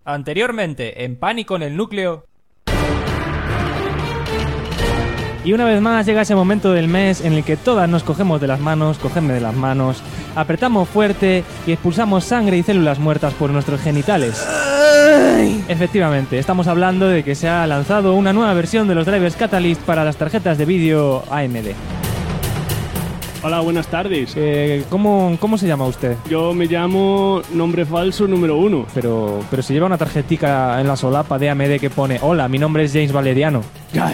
Anteriormente, en Pánico en el Núcleo. Y una vez más llega ese momento del mes en el que todas nos cogemos de las manos, cogerme de las manos, apretamos fuerte y expulsamos sangre y células muertas por nuestros genitales. Efectivamente, estamos hablando de que se ha lanzado una nueva versión de los drivers Catalyst para las tarjetas de vídeo AMD. Hola, buenas tardes. ¿Cómo se llama usted? Yo me llamo Nombre Falso número 1. Pero se lleva una tarjetica en la solapa de AMD que pone: hola, mi nombre es James Valeriano. Ya.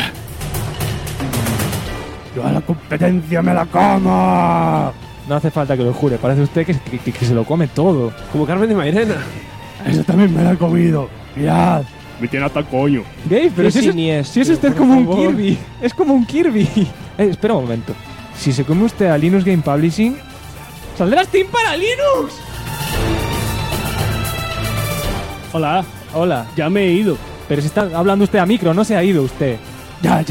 Yo a la competencia me la como. No hace falta que lo jure, parece usted que se lo come todo. Como Carmen de Mairena. Eso también me la he comido. Mirad. Me tiene hasta el coño. Gay, pero si es usted como un Kirby. Es como un Kirby. Espera un momento. Si se come usted a Linux Game Publishing, ¡saldrá Steam para Linux! Hola. Ya me he ido. Pero si está hablando usted a micro, no se ha ido usted. Ya.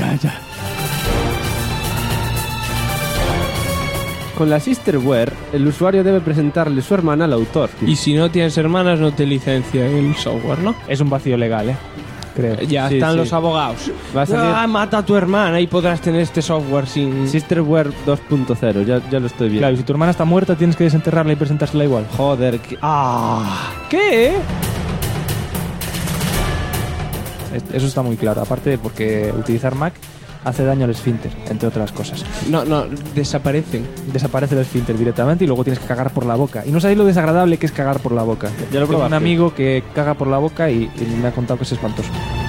Con la Sisterware, el usuario debe presentarle su hermana al autor. Y si no tienes hermanas, no te licencia el software, ¿no? Es un vacío legal, creo. Ya Sí, están sí. los abogados. Va a salir Mata a tu hermana y podrás tener este software sin... Sisterware 2.0, ya lo estoy viendo. Claro, y si tu hermana está muerta, tienes que desenterrarla y presentársela igual. Joder, ¿Qué? Eso está muy claro. Aparte, porque utilizar Mac hace daño al esfínter, entre otras cosas. No, desaparecen. Desaparece el esfínter directamente y luego tienes que cagar por la boca. Y no sabéis lo desagradable que es cagar por la boca. Ya lo Tengo un probaste. amigo que caga por la boca y me ha contado que es espantoso.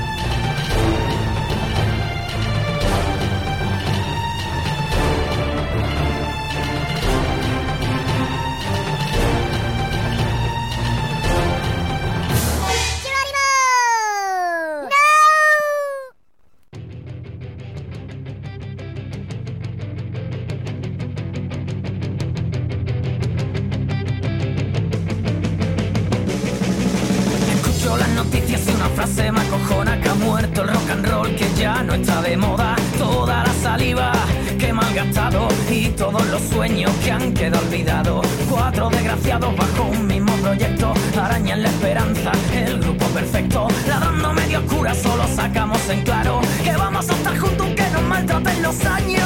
Escucho las noticias y una frase me acojona: que ha muerto el rock and roll, que ya no está de moda. Toda la saliva que he malgastado y todos los sueños que han quedado olvidados. 4 desgraciados bajo un mismo proyecto arañan la esperanza, el grupo perfecto. Ladrando medio oscura solo sacamos en claro que vamos a estar juntos aunque nos maltraten los años.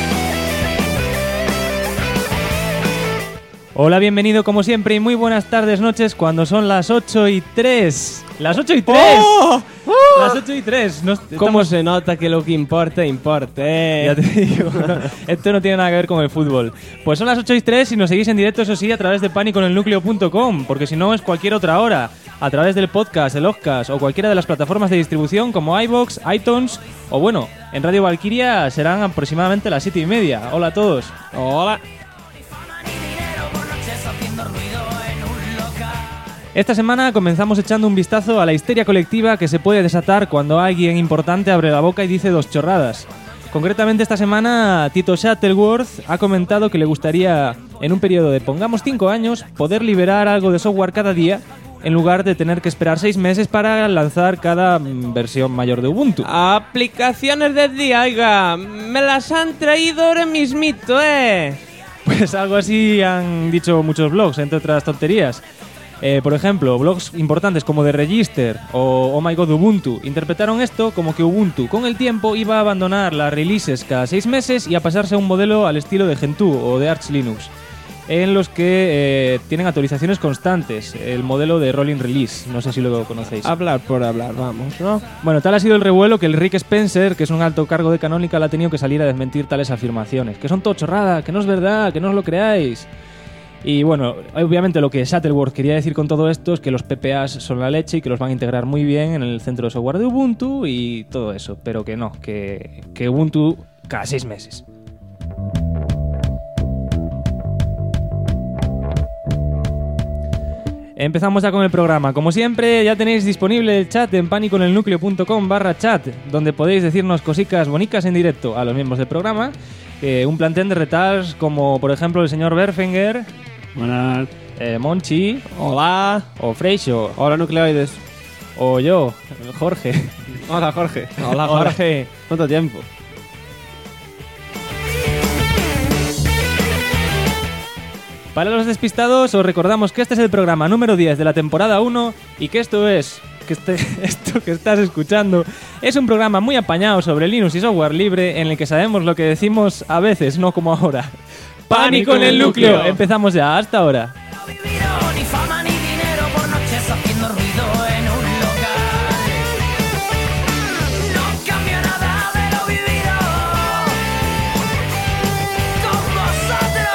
Hola, bienvenido como siempre y muy buenas tardes, noches, cuando son las 8:03. ¡Las 8:03! ¡Oh! ¡Las 8:03! ¿Cómo se nota que lo que importa? Ya te digo, esto no tiene nada que ver con el fútbol. Pues son las 8:03 y nos seguís en directo, eso sí, a través de paniconelnucleo.com, porque si no es cualquier otra hora, a través del podcast, el Ozzcast o cualquiera de las plataformas de distribución como iVoox, iTunes o bueno, en Radio Valkyria serán aproximadamente las 7:30. Hola a todos. Hola. Esta semana comenzamos echando un vistazo a la histeria colectiva que se puede desatar cuando alguien importante abre la boca y dice 2 chorradas. Concretamente esta semana Tito Shuttleworth ha comentado que le gustaría, en un periodo de pongamos 5 años, poder liberar algo de software cada día en lugar de tener que esperar 6 meses para lanzar cada versión mayor de Ubuntu. Aplicaciones del día, oiga, me las han traído ahora mismito, Pues algo así han dicho muchos blogs, entre otras tonterías. Por ejemplo, blogs importantes como The Register o Oh My God Ubuntu interpretaron esto como que Ubuntu con el tiempo iba a abandonar las releases cada 6 meses y a pasarse a un modelo al estilo de Gentoo o de Arch Linux, en los que tienen actualizaciones constantes, el modelo de Rolling Release, no sé si lo conocéis. Hablar por hablar, vamos, ¿no? Bueno, tal ha sido el revuelo que el Rick Spencer, que es un alto cargo de Canonical, ha tenido que salir a desmentir tales afirmaciones, que son todo chorrada, que no es verdad, que no os lo creáis. Y bueno, obviamente lo que Shuttleworth quería decir con todo esto es que los PPAs son la leche y que los van a integrar muy bien en el centro de software de Ubuntu y todo eso, pero que no, que Ubuntu cada 6 meses. Empezamos ya con el programa. Como siempre, ya tenéis disponible el chat en paniconelnucleo.com/chat, donde podéis decirnos cositas bonicas en directo a los miembros del programa. Un plantel de retards como, por ejemplo, el señor Berfinger, Buenas. Monchi, Hola. o Freixo, Hola, nucleoides. o yo, Jorge. Hola, Jorge. Hola, Jorge. ¿Cuánto tiempo? Para los despistados, os recordamos que este es el programa número 10 de la temporada 1 y que esto que estás escuchando es un programa muy apañado sobre Linux y software libre en el que sabemos lo que decimos a veces, no como ahora. ¡Pánico en el núcleo! Empezamos ya, hasta ahora. Ni fama ni dinero por noches haciendo ruido en un local. No cambio nada de lo vivido con vosotros.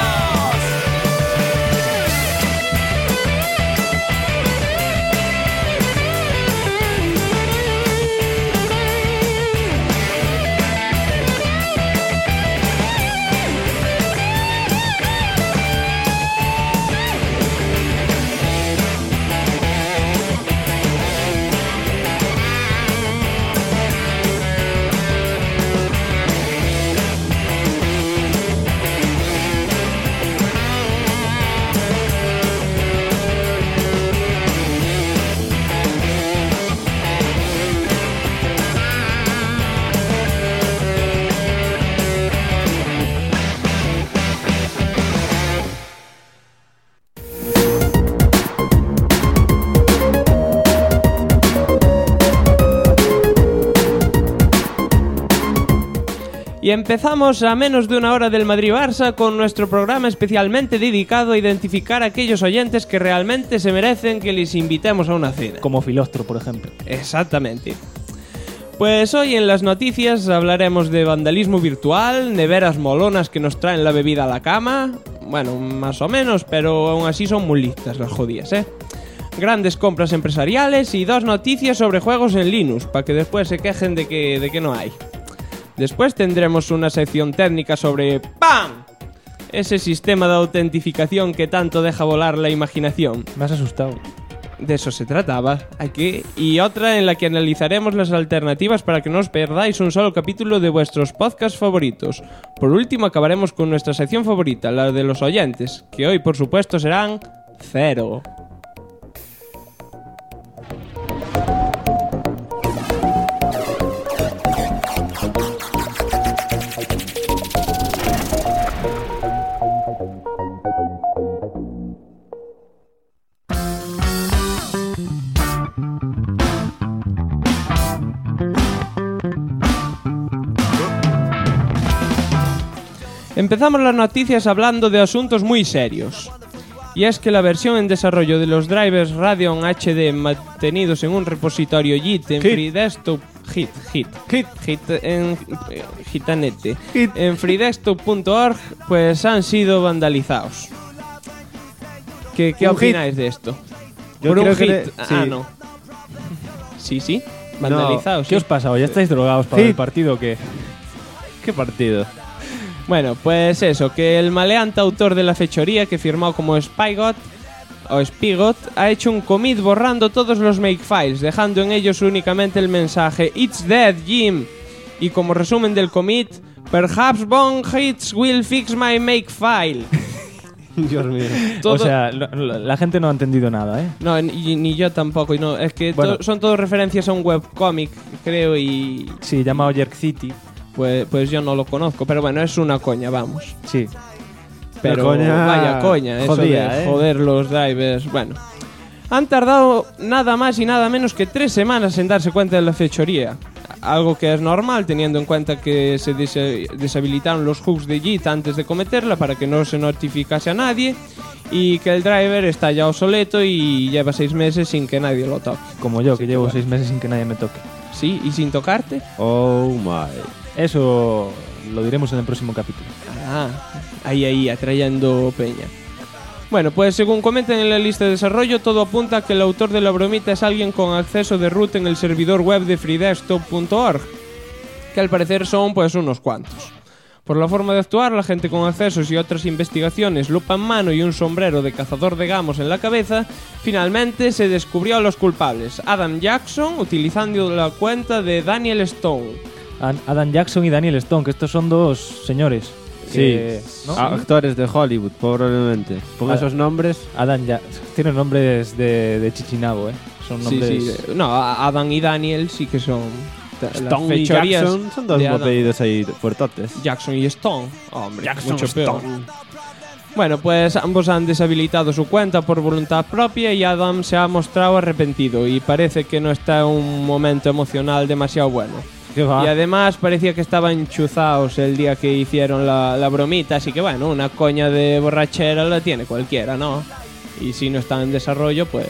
Y empezamos a menos de una hora del Madrid-Barça con nuestro programa especialmente dedicado a identificar a aquellos oyentes que realmente se merecen que les invitemos a una cena. Como Filostro, por ejemplo. Exactamente. Pues hoy en las noticias hablaremos de vandalismo virtual, neveras molonas que nos traen la bebida a la cama. Bueno, más o menos, pero aún así son muy listas las jodidas, Grandes compras empresariales y 2 noticias sobre juegos en Linux, para que después se quejen de que no hay. Después tendremos una sección técnica sobre ¡PAM! Ese sistema de autentificación que tanto deja volar la imaginación. Me has asustado. De eso se trataba. Y otra en la que analizaremos las alternativas para que no os perdáis un solo capítulo de vuestros podcasts favoritos. Por último acabaremos con nuestra sección favorita, la de los oyentes, que hoy por supuesto serán 0. Empezamos las noticias hablando de asuntos muy serios. Y es que la versión en desarrollo de los drivers Radeon HD mantenidos en un repositorio Git en FreeDesktop en freedesktop.org pues han sido vandalizados. ¿Qué opináis de esto? Yo por creo un hit. que sí. No. Sí, vandalizados. ¿Qué os pasa? ¿Ya estáis drogados para Sí. el partido o qué? ¿Qué partido? Bueno, pues eso, que el maleante autor de la fechoría, que firmó como Spigot, ha hecho un commit borrando todos los makefiles, dejando en ellos únicamente el mensaje "It's dead, Jim". Y como resumen del commit, "Perhaps bong hits will fix my makefile". Dios mío. O sea, la gente no ha entendido nada, ¿eh? No, ni yo tampoco. No, es que Bueno. son todas referencias a un webcomic, creo, y Sí, llamado Jerk City. pues yo no lo conozco. Pero bueno, es una coña, vamos. Sí. Pero coña vaya coña, eso jodida, de joder los drivers. Bueno, han tardado nada más y nada menos que 3 semanas en darse cuenta de la fechoría. Algo que es normal teniendo en cuenta que se deshabilitaron los hooks de Git antes de cometerla para que no se notificase a nadie, y que el driver está ya obsoleto y lleva 6 meses sin que nadie lo toque. Como yo, que llevo bueno. 6 meses sin que nadie me toque. Sí, y sin tocarte. Oh my. Eso lo diremos en el próximo capítulo. Ah, ahí, atrayendo peña. Bueno, pues según comentan en la lista de desarrollo, todo apunta a que el autor de la bromita es alguien con acceso de root en el servidor web de freedesktop.org, que al parecer son pues unos cuantos. Por la forma de actuar, la gente con accesos y otras investigaciones, lupa en mano y un sombrero de cazador de gamos en la cabeza, finalmente se descubrió a los culpables: Adam Jackson, utilizando la cuenta de Daniel Stone. Adam Jackson y Daniel Stone, que estos son 2 señores. Sí, ¿no? actores de Hollywood, probablemente. Con Ah. esos nombres. Adam tienen nombres de Chichinabo, ¿eh? Son nombres... Sí. No, Adam y Daniel sí que son... las Stone y fechorías Jackson son 2 de Adam. apellidos ahí fuertotes. Jackson y Stone. Hombre, mucho peor. Bueno, pues ambos han deshabilitado su cuenta por voluntad propia y Adam se ha mostrado arrepentido y parece que no está en un momento emocional demasiado bueno. ¿Qué va? Y además parecía que estaban enchuzados el día que hicieron la bromita, así que bueno, una coña de borrachera la tiene cualquiera, ¿no? Y si no está en desarrollo, pues...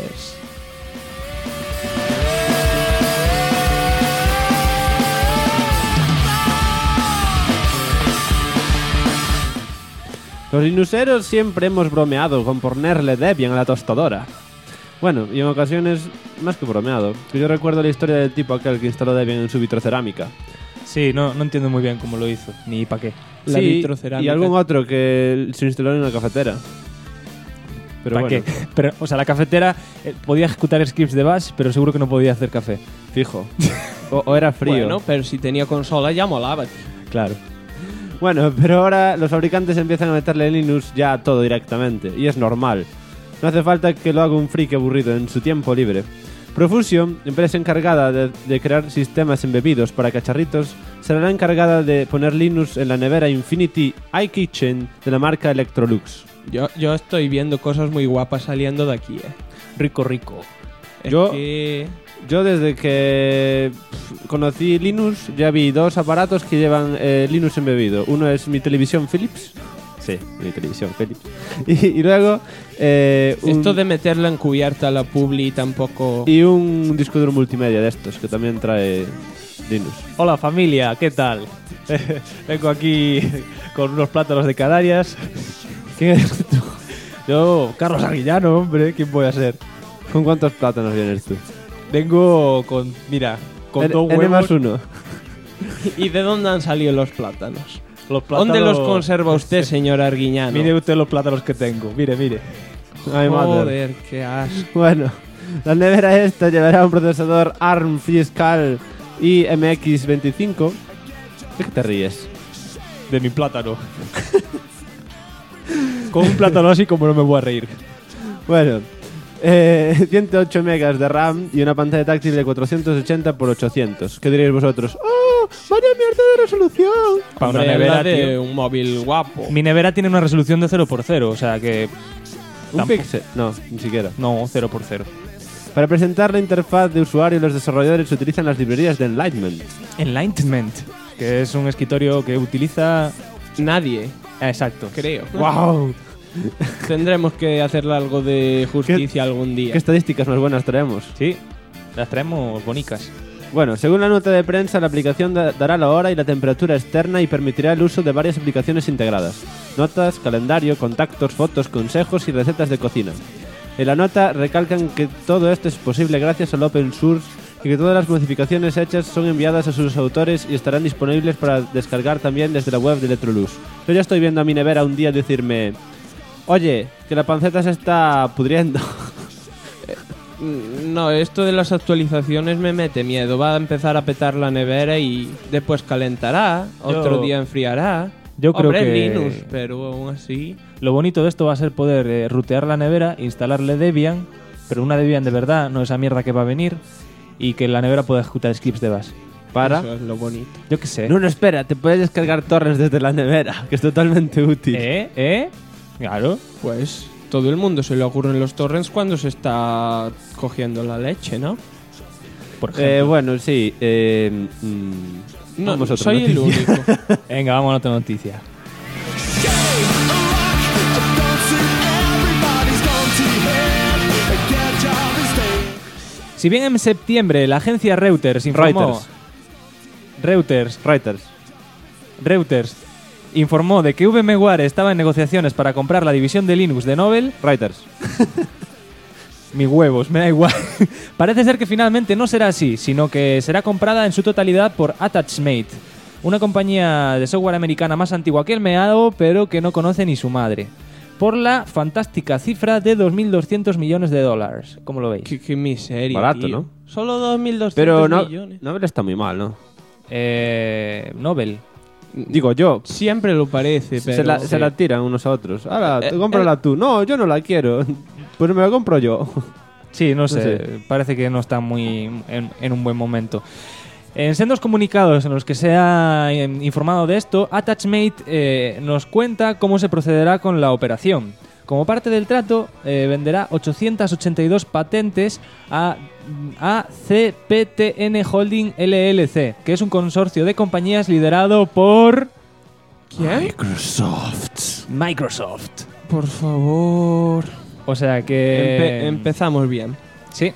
Los linuxeros siempre hemos bromeado con ponerle Debian a la tostadora. Bueno, y en ocasiones más que bromeado. Yo recuerdo la historia del tipo aquel que instaló Debian en su vitrocerámica. Sí, no entiendo muy bien cómo lo hizo, ni para qué. La Sí, vitrocerámica. y algún otro que se instaló en una cafetera. Pero ¿Para bueno, qué? Pero, o sea, la cafetera podía ejecutar scripts de bash, pero seguro que no podía hacer café. fijo. o era frío. Bueno, pero si tenía consola ya molaba, tío. Claro. Bueno, pero ahora los fabricantes empiezan a meterle Linux ya a todo directamente, y es normal. No hace falta que lo haga un friki aburrido en su tiempo libre. Profusion, empresa encargada de crear sistemas embebidos para cacharritos, será la encargada de poner Linux en la nevera Infinity iKitchen de la marca Electrolux. Yo estoy viendo cosas muy guapas saliendo de aquí, Rico, rico. Es Yo- que... Yo desde que conocí Linux ya vi dos aparatos que llevan Linux embebido. Uno es mi televisión Philips. Sí, mi televisión Philips. Y luego Esto de meterla en cubierta a la publi tampoco... y un disco duro multimedia de estos que también trae Linux. Hola familia, ¿qué tal? Vengo aquí con unos plátanos de Canarias. ¿Quién eres tú? Yo, Carlos Arguillano, hombre, ¿quién voy a ser? ¿Con cuántos plátanos vienes tú? Vengo con, mira, con dos N más huevos. uno. ¿Y de dónde han salido los plátanos? Los plátanos. ¿Dónde los conserva usted, señor Arguiñano? Mire usted los plátanos que tengo, mire. Ay, madre. Joder, qué asco. Bueno, la nevera esta llevará un procesador ARM fiscal iMX25. ¿De qué te ríes? De mi plátano. Con un plátano así como no me voy a reír. Bueno, 108 megas de RAM y una pantalla táctil de 480 x 800. ¿Qué diréis vosotros? ¡Oh! ¡Vaya mierda de resolución! Para una Hombre, nevera, la de tío. un móvil guapo. Mi nevera tiene una resolución de 0x0, o sea que... ¿Un Tampoco. píxel? No, ni siquiera. No, 0x0. Para presentar la interfaz de usuario, los desarrolladores utilizan las librerías de Enlightenment. Enlightenment, que es un escritorio que utiliza... Nadie, Exacto. creo. ¡Wow! Tendremos que hacerle algo de justicia algún día. ¿Qué estadísticas más buenas traemos? Sí, las traemos bonicas. Bueno, según la nota de prensa, la aplicación dará la hora y la temperatura externa y permitirá el uso de varias aplicaciones integradas. Notas, calendario, contactos, fotos, consejos y recetas de cocina. En la nota recalcan que todo esto es posible gracias al open source y que todas las modificaciones hechas son enviadas a sus autores y estarán disponibles para descargar también desde la web de Electrolux. Yo ya estoy viendo a mi nevera un día decirme: oye, que la panceta se está pudriendo. No, esto de las actualizaciones me mete miedo. Va a empezar a petar la nevera y después calentará, otro día enfriará. yo creo Hombre, que- Linux, pero aún así... Lo bonito de esto va a ser poder rutear la nevera, instalarle Debian, pero una Debian de verdad, no esa mierda que va a venir, y que la nevera pueda ejecutar scripts de bash. Para... Eso es lo bonito. Yo qué sé. No, espera, te puedes descargar torrents desde la nevera, que es totalmente útil. Claro. Pues todo el mundo se le ocurren los torrents cuando se está cogiendo la leche, ¿no? Por ejemplo. Bueno, sí. No, vamos a otra soy el noticia. único. Venga, vamos a otra noticia. Si bien en septiembre la agencia Reuters informó... Reuters informó de que VMware estaba en negociaciones para comprar la división de Linux de Novell. Reuters. Mis huevos, me da igual. Parece ser que finalmente no será así, sino que será comprada en su totalidad por Attachmate, una compañía de software americana más antigua que el meado, pero que no conoce ni su madre, por la fantástica cifra de $2.200 millones. ¿Cómo lo veis? Qué miseria, Barato, tío. ¿no? Solo 2.200 Pero no, millones. Novell está muy mal, ¿no? Novell. Digo yo. Siempre lo parece, pero... Se la tiran unos a otros. Ahora, Eh, cómprala tú. No, yo no la quiero. Pues me la compro yo. Sí, no sé, sé. parece que no está muy en un buen momento. En sendos comunicados en los que se ha informado de esto, Attachmate nos cuenta cómo se procederá con la operación. Como parte del trato, venderá 882 patentes a CPTN Holding LLC, que es un consorcio de compañías liderado por... ¿Quién? Microsoft. Por favor. O sea que... Empezamos bien. Sí.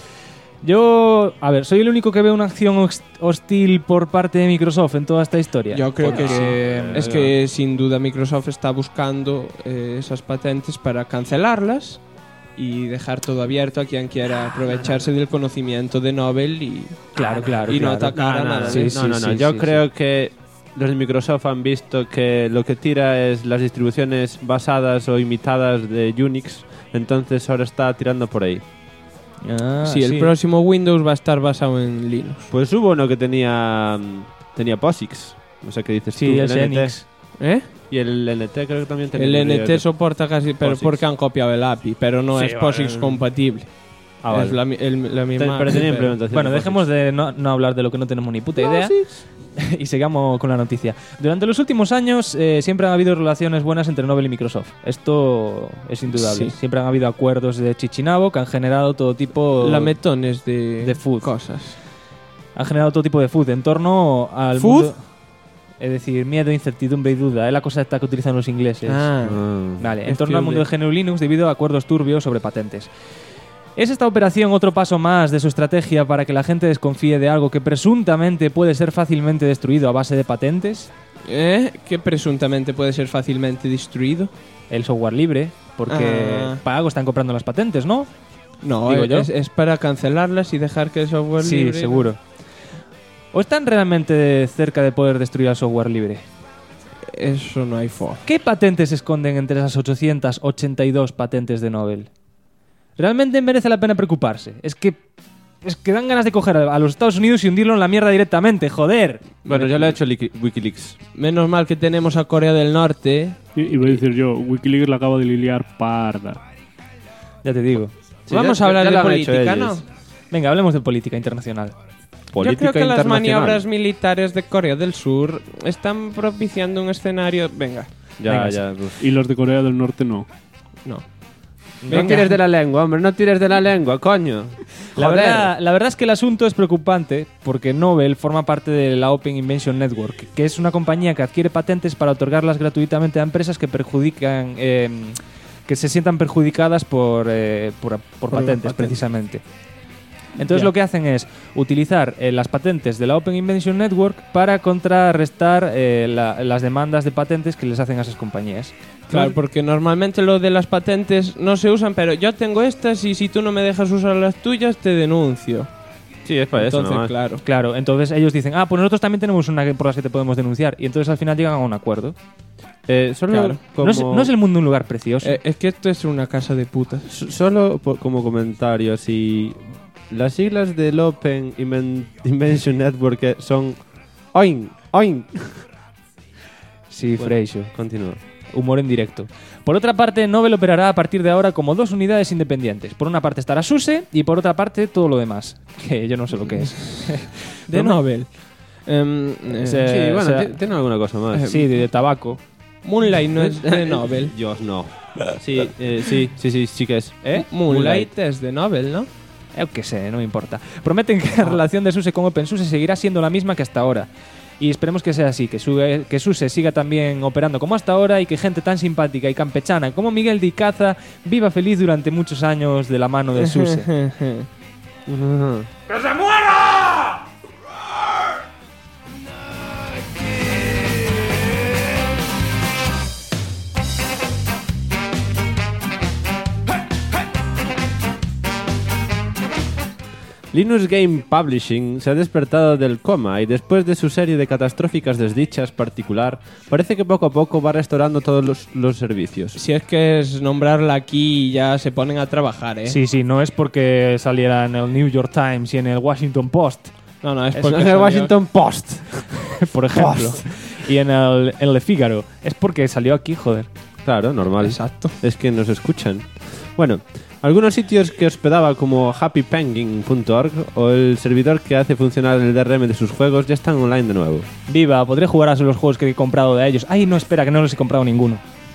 Yo, a ver, soy el único que ve una acción hostil por parte de Microsoft en toda esta historia. Yo creo que Porque- sí. Es que sin duda Microsoft está buscando esas patentes para cancelarlas y dejar todo abierto a quien quiera aprovecharse del conocimiento de Nobel y Claro, claro. y no claro. atacar a nada. Sí, No. sí, Yo sí, creo que los de Microsoft han visto que lo que tira es las distribuciones basadas o imitadas de Unix, entonces ahora está tirando por ahí. Ah, Sí, el próximo Windows va a estar basado en Linux. Pues hubo uno que tenía POSIX, no sé qué dices Sí, tú, el NT. Xenix. ¿Eh? Y el NT creo que también tenía. El NT soporta casi, pero POSIX. porque han copiado el API, pero no Sí, es POSIX compatible. Ah, vale. Es la misma. Pero tenía implementación. Bueno, de dejemos de no hablar de lo que no tenemos ni puta idea y sigamos con la noticia. Durante los últimos años siempre han habido relaciones buenas entre Nobel y Microsoft. Esto es indudable. Sí. Siempre han habido acuerdos de Chichinabo que han generado todo tipo Lametones de food. cosas. Han generado todo tipo de food en torno al ¿Food? mundo. Es decir, miedo, incertidumbre y duda. Es la cosa esta que utilizan los ingleses. Ah. Vale, en Es torno al fiel mundo de- de GNU Linux debido a acuerdos turbios sobre patentes. ¿Es esta operación otro paso más de su estrategia para que la gente desconfíe de algo que presuntamente puede ser fácilmente destruido a base de patentes? Que presuntamente puede ser fácilmente destruido. El software libre, porque Ah. para algo están comprando las patentes, ¿no? No, Digo yo. es para cancelarlas y dejar que el software Sí, libre. seguro. ¿O están realmente cerca de poder destruir el software libre? Eso no hay forma. ¿Qué patentes se esconden entre esas 882 patentes de Nobel? ¿Realmente merece la pena preocuparse? Es que dan ganas de coger a los Estados Unidos y hundirlo en la mierda directamente, joder. Bueno, ya lo ha hecho Wikileaks. Menos mal que tenemos a Corea del Norte. Y voy a decir yo, Wikileaks la acabo de liar parda. Ya te digo. Sí, Vamos ya- a hablar ya de lo han hecho política, ¿no? ellos. Venga, hablemos de política internacional. Política Yo creo que las internacional. maniobras militares de Corea del Sur están propiciando un escenario. Venga, Ya, Venga, ya. Uf. Y los de Corea del Norte no. no. No tires de la lengua, hombre, no tires de la lengua, coño. La Joder. verdad es que el asunto es preocupante porque Nobel forma parte de la Open Invention Network, que es una compañía que adquiere patentes para otorgarlas gratuitamente a empresas que perjudican, que se sientan perjudicadas por patentes, patente. precisamente. Entonces Ya. lo que hacen es utilizar las patentes de la Open Invention Network para contrarrestar las demandas de patentes que les hacen a esas compañías. Claro, porque normalmente lo de las patentes no se usan, pero yo tengo estas y si tú no me dejas usar las tuyas, te denuncio. Sí, es para eso, Entonces, nomás. claro. Claro, entonces ellos dicen, pues nosotros también tenemos una por las que te podemos denunciar. Y entonces al final llegan a un acuerdo. Solo Claro. como, No es el mundo un lugar precioso. Es que esto es una casa de putas. como comentario, si las siglas del Open Invention Network son OIN, OIN. Sí, Bueno. Freixo. Continúa. Humor en directo. Por otra parte, Nobel operará a partir de ahora como dos unidades independientes. Por una parte estará SUSE y por otra parte todo lo demás. Que yo no sé lo que es. De Nobel. Sí, bueno, tiene alguna cosa más. Sí, de tabaco. Moonlight no es de Nobel. Dios, no. Sí, sí que es. Moonlight es de Nobel, ¿no? Yo qué sé, no me importa. Prometen que la relación de SUSE con OpenSUSE seguirá siendo la misma que hasta ahora. Y esperemos que sea así, que SUSE siga también operando como hasta ahora y que gente tan simpática y campechana como Miguel de Icaza viva feliz durante muchos años de la mano de SUSE. Linux Game Publishing se ha despertado del coma y después de su serie de catastróficas desdichas particular, parece que poco a poco va restaurando todos los servicios. Si es que es nombrarla aquí y ya se ponen a trabajar, ¿eh? Sí, no es porque saliera en el New York Times y en el Washington Post, No, es Es porque en el salió- Washington Post. por ejemplo, y en el Le Figaro. Es porque salió aquí, joder. Claro, normal. Exacto. Es que nos escuchan. Bueno, Algunos sitios que hospedaba como happypenguin.org o el servidor que hace funcionar el DRM de sus juegos ya están online de nuevo. Viva, podré jugar a los juegos que he comprado de ellos. Ay, no, espera, que no los he comprado ninguno.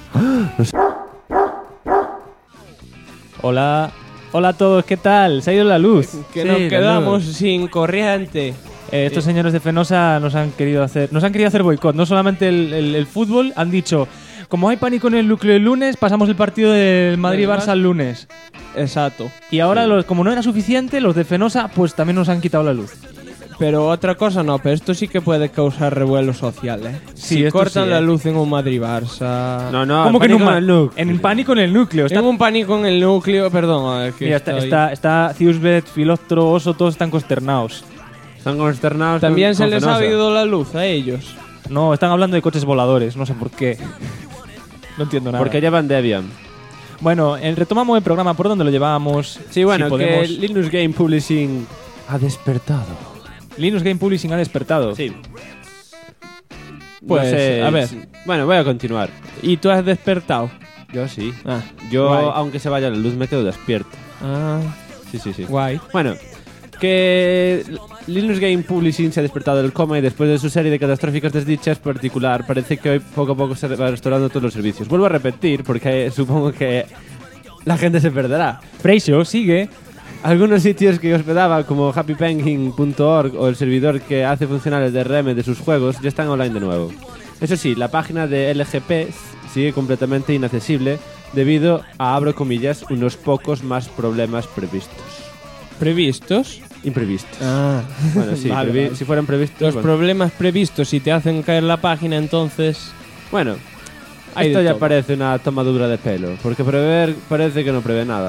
Hola. Hola a todos, ¿qué tal? ¿Se ha ido la luz? Que Sí, nos la quedamos sin corriente. Estos señores de Fenosa nos han querido hacer boicot. No solamente el fútbol, han dicho, como hay pánico en el núcleo el lunes, pasamos el partido del Madrid-Barça el lunes. Exacto. Y ahora, como no era suficiente, los de Fenosa pues también nos han quitado la luz. Pero otra cosa no, pero esto sí que puede causar revuelo social, ¿eh? Sí, si esto cortan sí, ¿eh? la luz en un Madrid-Barça... No, ¿Cómo que en en pánico en el núcleo? Está, Tengo un pánico en el núcleo, perdón. A ver, que mira, estoy- está Ciusbet, Filostro, Oso, todos están consternados. Están consternados. También con se les ha Fenosa. ido la luz a ellos. No, están hablando de coches voladores, no sé por qué. No entiendo nada. Porque llevan Debian. Bueno, retomamos el programa, ¿por dónde lo llevábamos? Sí, bueno, Si que podemos. Linux Game Publishing ha despertado. Linux Game Publishing ha despertado. Sí. Pues, a ver. Bueno, voy a continuar. ¿Y tú has despertado? Yo sí. Ah, Yo, guay. aunque se vaya la luz, me quedo despierto. Ah, Sí. guay. Bueno, que Linux Game Publishing se ha despertado del coma y después de su serie de catastróficas desdichas particular, parece que hoy poco a poco se va restaurando todos los servicios. Vuelvo a repetir porque supongo que la gente se perderá. Freixo, sigue. Algunos sitios que hospedaba como happypenguin.org o el servidor que hace funcionar el DRM de sus juegos ya están online de nuevo. Eso sí, la página de LGP sigue completamente inaccesible debido a, abro comillas, unos pocos más problemas previstos. ¿Previstos? Imprevistos. Ah, Bueno, sí, Vale, vale. si fueran previstos... Los bueno. problemas previstos, si te hacen caer la página, entonces... Bueno, Hay esto de ya todo. parece una tomadura de pelo, porque prever parece que no prevé nada.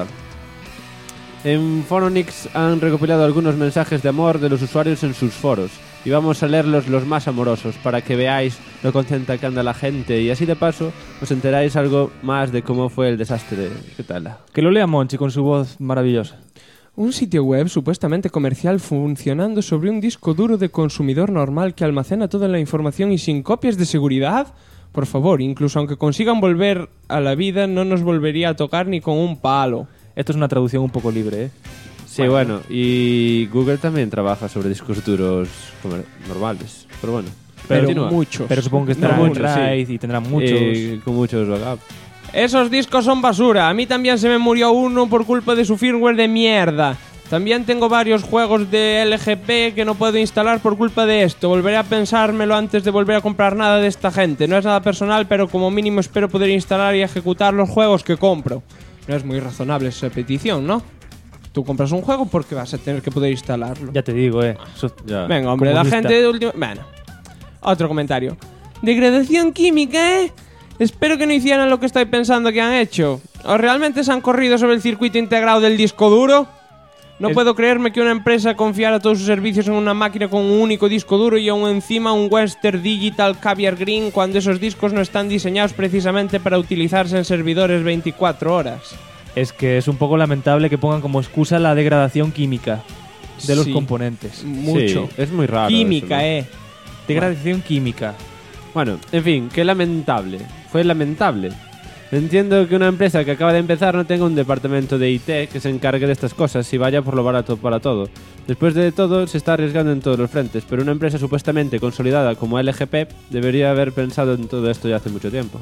En Foronix han recopilado algunos mensajes de amor de los usuarios en sus foros, y vamos a leerlos los más amorosos para que veáis lo contenta que anda la gente, y así de paso os enteráis algo más de cómo fue el desastre. ¿Qué tal? Que lo lea Monchi con su voz maravillosa. Un sitio web supuestamente comercial funcionando sobre un disco duro de consumidor normal que almacena toda la información y sin copias de seguridad. Por favor, incluso aunque consigan volver a la vida, no nos volvería a tocar ni con un palo. Esto es una traducción un poco libre, ¿eh? Sí, bueno, y Google también trabaja sobre discos duros normales, pero bueno. Pero Continúa. muchos. Pero supongo que estará No en muchos, RAID y tendrán muchos. Con muchos backups. Esos discos son basura. A mí también se me murió uno por culpa de su firmware de mierda. También tengo varios juegos de LGP que no puedo instalar por culpa de esto. Volveré a pensármelo antes de volver a comprar nada de esta gente. No es nada personal, pero como mínimo espero poder instalar y ejecutar los juegos que compro. No es muy razonable esa petición, ¿no? Tú compras un juego porque vas a tener que poder instalarlo. Ya te digo, Ya. Venga, hombre, la comunista. gente de último... Bueno, otro comentario. Degradación química, ¿eh? Espero que no hicieran lo que estoy pensando que han hecho. ¿O realmente se han corrido sobre el circuito integrado del disco duro? No puedo creerme que una empresa confiara todos sus servicios en una máquina con un único disco duro y aún encima un Western Digital Caviar Green cuando esos discos no están diseñados precisamente para utilizarse en servidores 24 horas. Es que es un poco lamentable que pongan como excusa la degradación química de los Sí. componentes. Mucho. Sí, es muy raro. Química, eso, ¿no? Degradación química. Bueno, en fin, qué lamentable. Fue lamentable. Entiendo que una empresa que acaba de empezar no tenga un departamento de IT que se encargue de estas cosas y vaya por lo barato para todo. Después de todo, se está arriesgando en todos los frentes, pero una empresa supuestamente consolidada como LGP debería haber pensado en todo esto ya hace mucho tiempo.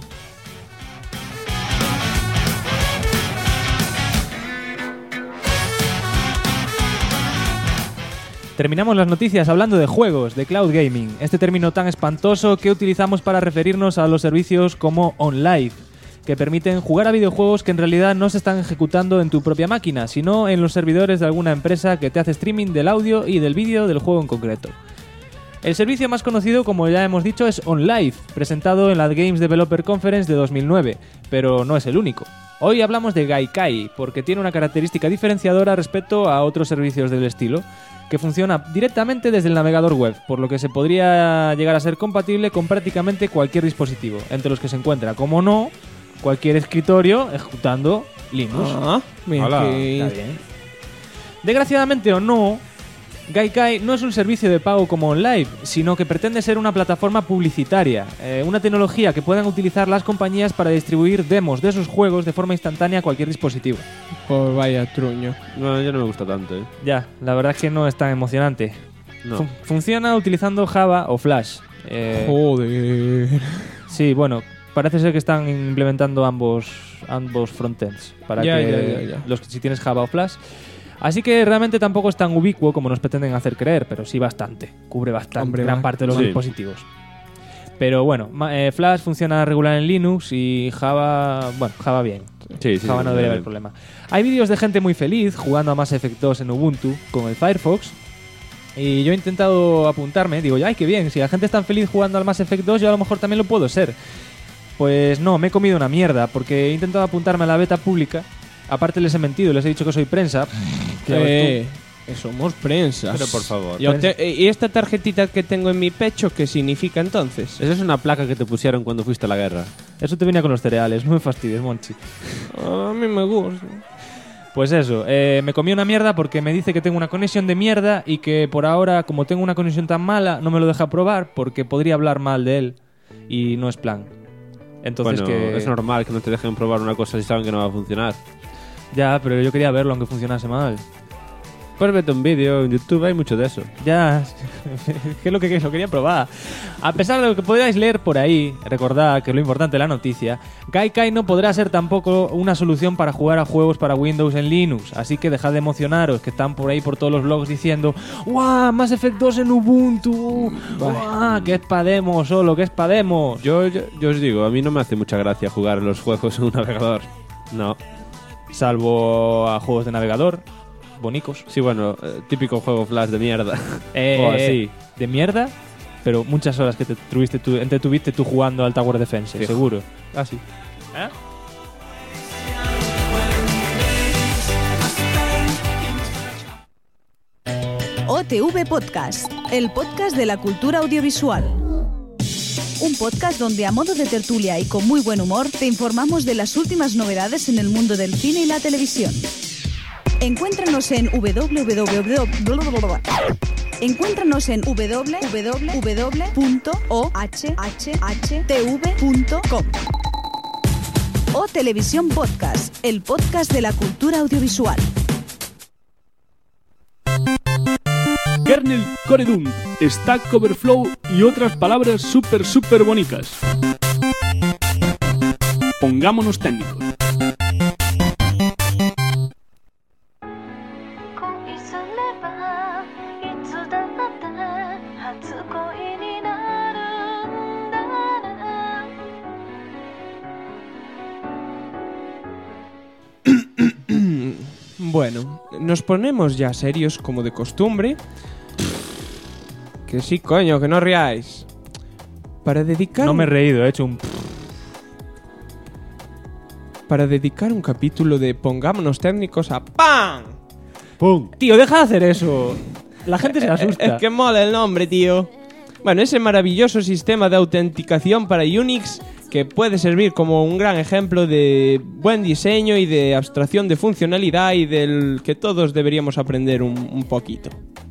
Terminamos las noticias hablando de juegos, de cloud gaming, este término tan espantoso que utilizamos para referirnos a los servicios como OnLive, que permiten jugar a videojuegos que en realidad no se están ejecutando en tu propia máquina, sino en los servidores de alguna empresa que te hace streaming del audio y del vídeo del juego en concreto. El servicio más conocido, como ya hemos dicho, es OnLive, presentado en la Games Developer Conference de 2009, pero no es el único. Hoy hablamos de Gaikai, porque tiene una característica diferenciadora respecto a otros servicios del estilo, que funciona directamente desde el navegador web, por lo que se podría llegar a ser compatible con prácticamente cualquier dispositivo, entre los que se encuentra, como no, cualquier escritorio ejecutando Linux. Ah, mira Hola. que- Está bien. Desgraciadamente o no, Gaikai no es un servicio de pago como OnLive, sino que pretende ser una plataforma publicitaria, una tecnología que puedan utilizar las compañías para distribuir demos de sus juegos de forma instantánea a cualquier dispositivo. Pues vaya truño. No, yo no me gusta tanto, ¿eh? Ya, la verdad es que no es tan emocionante. No. Funciona utilizando Java o Flash. Joder. Sí, bueno, parece ser que están implementando ambos frontends para Ya. si tienes Java o Flash. Así que realmente tampoco es tan ubicuo como nos pretenden hacer creer, pero sí bastante. Cubre bastante, Hombre, gran va. parte de los Sí. dispositivos. Pero bueno, Flash funciona regular en Linux y Java, bueno, Java bien. Sí, Java no debería haber problema. Hay vídeos de gente muy feliz jugando a Mass Effect 2 en Ubuntu con el Firefox. Y yo he intentado apuntarme, digo, ay, qué bien, si la gente es tan feliz jugando al Mass Effect 2, yo a lo mejor también lo puedo ser. Pues no, me he comido una mierda, porque he intentado apuntarme a la beta pública. Aparte les he mentido, les he dicho que soy prensa. Que somos prensa. Pero por favor. ¿Y esta tarjetita que tengo en mi pecho qué significa entonces? Esa es una placa que te pusieron cuando fuiste a la guerra. Eso te venía con los cereales, no me fastidies, Monchi. A mí me gusta. Pues eso, me comí una mierda porque me dice que tengo una conexión de mierda y que por ahora, como tengo una conexión tan mala, no me lo deja probar porque podría hablar mal de él y no es plan. Entonces Bueno, que... es normal que no te dejen probar una cosa si saben que no va a funcionar. Ya, pero yo quería verlo aunque funcionase mal. Pues vete un vídeo en YouTube, hay mucho de eso. Ya, que es lo que lo quería probar. A pesar de lo que podáis leer por ahí, recordad que lo importante de la noticia, Gaikai no podrá ser tampoco una solución para jugar a juegos para Windows en Linux, así que dejad de emocionaros, que están por ahí por todos los blogs diciendo ¡Guau! Mass Effect 2 en Ubuntu, ¡guau! Que es pa' demos solo, que es pa' demos. Yo os digo, a mí no me hace mucha gracia jugar los juegos en un navegador. No. Salvo a juegos de navegador, bonicos. Sí, bueno, típico juego Flash de mierda. O así. De mierda, pero muchas horas que te entretuviste tú jugando al Tower Defense, Fijo. seguro. Ah, sí. OTV Podcast, el podcast de la cultura audiovisual. Un podcast donde a modo de tertulia y con muy buen humor te informamos de las últimas novedades en el mundo del cine y la televisión. Encuéntranos en www.ohhtv.com. O Televisión Podcast, el podcast de la cultura audiovisual. Kernel, Core Doom, Stack Overflow y otras palabras súper bonitas. Pongámonos técnicos. Bueno, nos ponemos ya serios como de costumbre. Que sí, coño, que no riáis. Para dedicar... No me he reído, he hecho un... Para dedicar un capítulo de Pongámonos Técnicos a ¡PAM! ¡Pum! Tío, deja de hacer eso. La gente se asusta. Es que mola el nombre, tío. Bueno, ese maravilloso sistema de autenticación para Unix que puede servir como un gran ejemplo de buen diseño y de abstracción de funcionalidad y del que todos deberíamos aprender un poquito.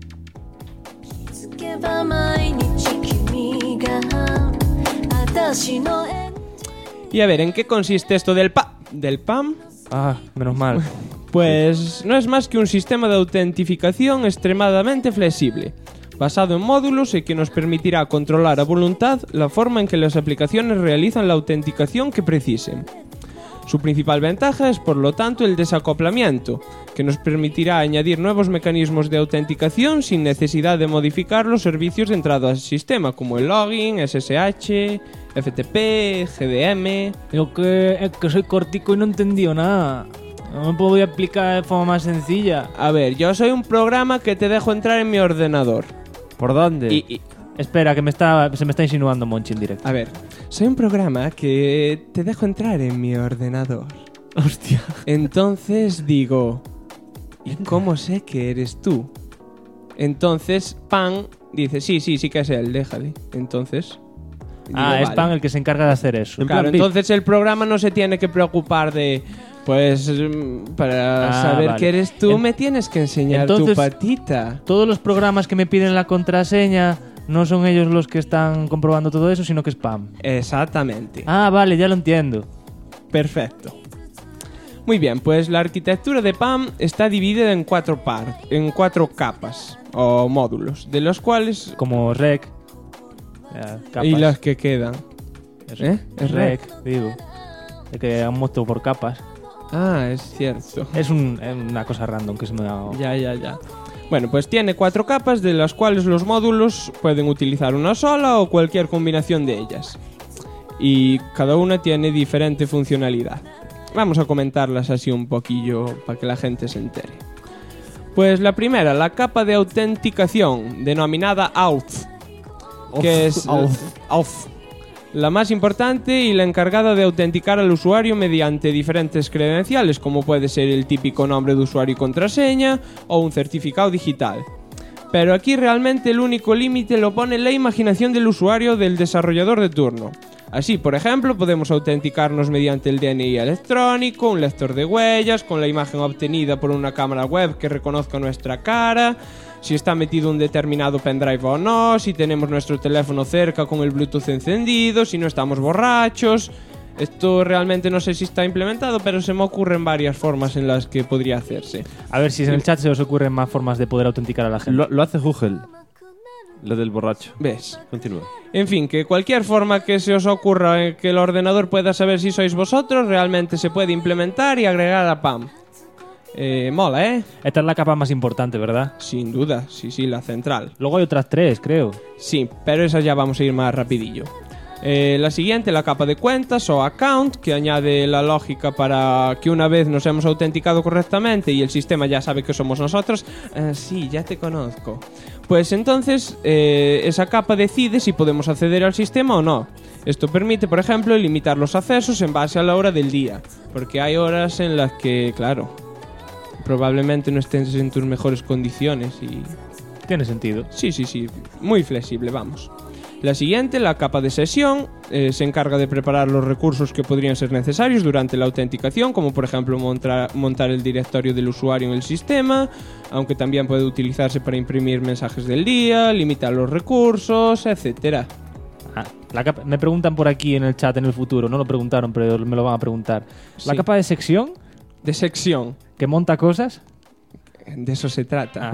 Y a ver, ¿en qué consiste esto del PAM? Ah, menos mal. Pues no es más que un sistema de autentificación extremadamente flexible, basado en módulos y que nos permitirá controlar a voluntad la forma en que las aplicaciones realizan la autenticación que precisen. Su principal ventaja es, por lo tanto, el desacoplamiento, que nos permitirá añadir nuevos mecanismos de autenticación sin necesidad de modificar los servicios de entrada al sistema, como el login, SSH, FTP, GDM... Digo que es que soy cortico y no he entendido nada. No me puedo explicar de forma más sencilla. A ver, yo soy un programa que te dejo entrar en mi ordenador. ¿Por dónde? Espera, que se me está insinuando Monchi en directo. A ver, soy un programa que te dejo entrar en mi ordenador. Hostia. Entonces digo, ¿y cómo sé que eres tú? Entonces, Pan dice, sí que es él, déjale. Entonces, Digo, Es vale. PAM el que se encarga de hacer eso. En Claro, plan VIP. entonces el programa no se tiene que preocupar de... Pues para saber vale. que eres tú me tienes que enseñar tu entonces- patita. Todos los programas que me piden la contraseña no son ellos los que están comprobando todo eso, sino que es PAM. Exactamente. Vale, ya lo entiendo. Perfecto. Muy bien, pues la arquitectura de PAM está dividida en cuatro capas o módulos, de los cuales... Como REC. Capas. Y las que quedan. Eso. ¿Eh? Es REC. digo. De que han muerto por capas. Ah, es cierto. Es una cosa random que se me ha dado. Ya. Bueno, pues tiene 4 capas de las cuales los módulos pueden utilizar una sola o cualquier combinación de ellas. Y cada una tiene diferente funcionalidad. Vamos a comentarlas así un poquillo para que la gente se entere. Pues la primera, la capa de autenticación, denominada Auth, que es Auth, la más importante y la encargada de autenticar al usuario mediante diferentes credenciales, como puede ser el típico nombre de usuario y contraseña o un certificado digital. Pero aquí realmente el único límite lo pone la imaginación del usuario o del desarrollador de turno. Así, por ejemplo, podemos autenticarnos mediante el DNI electrónico, un lector de huellas, con la imagen obtenida por una cámara web que reconozca nuestra cara, si está metido un determinado pendrive o no, si tenemos nuestro teléfono cerca con el Bluetooth encendido, si no estamos borrachos. Esto realmente no sé si está implementado, pero se me ocurren varias formas en las que podría hacerse. A ver si en el chat se os ocurren más formas de poder autenticar a la gente. Lo hace Google. Lo del borracho. ¿Ves? Continúa. En fin, que cualquier forma que se os ocurra que el ordenador pueda saber si sois vosotros, realmente se puede implementar y agregar a PAM. Mola, ¿eh? Esta es la capa más importante, ¿verdad? Sin duda, sí, la central. Luego hay otras 3, creo. Sí, pero esas ya vamos a ir más rapidillo. La siguiente, la capa de cuentas o account, que añade la lógica para que una vez nos hemos autenticado correctamente y el sistema ya sabe que somos nosotros. Sí, ya te conozco. Pues entonces esa capa decide si podemos acceder al sistema o no. Esto permite, por ejemplo, limitar los accesos en base a la hora del día, porque hay horas en las que, claro, probablemente no estés en tus mejores condiciones y... Tiene sentido. Sí, muy flexible, vamos. La siguiente, la capa de sesión, se encarga de preparar los recursos que podrían ser necesarios durante la autenticación, como por ejemplo montar el directorio del usuario en el sistema, aunque también puede utilizarse para imprimir mensajes del día, limitar los recursos, etcétera. Me preguntan por aquí en el chat en el futuro, no lo preguntaron, pero me lo van a preguntar. ¿La Sí. capa de sección De sección, que monta cosas? de eso se trata.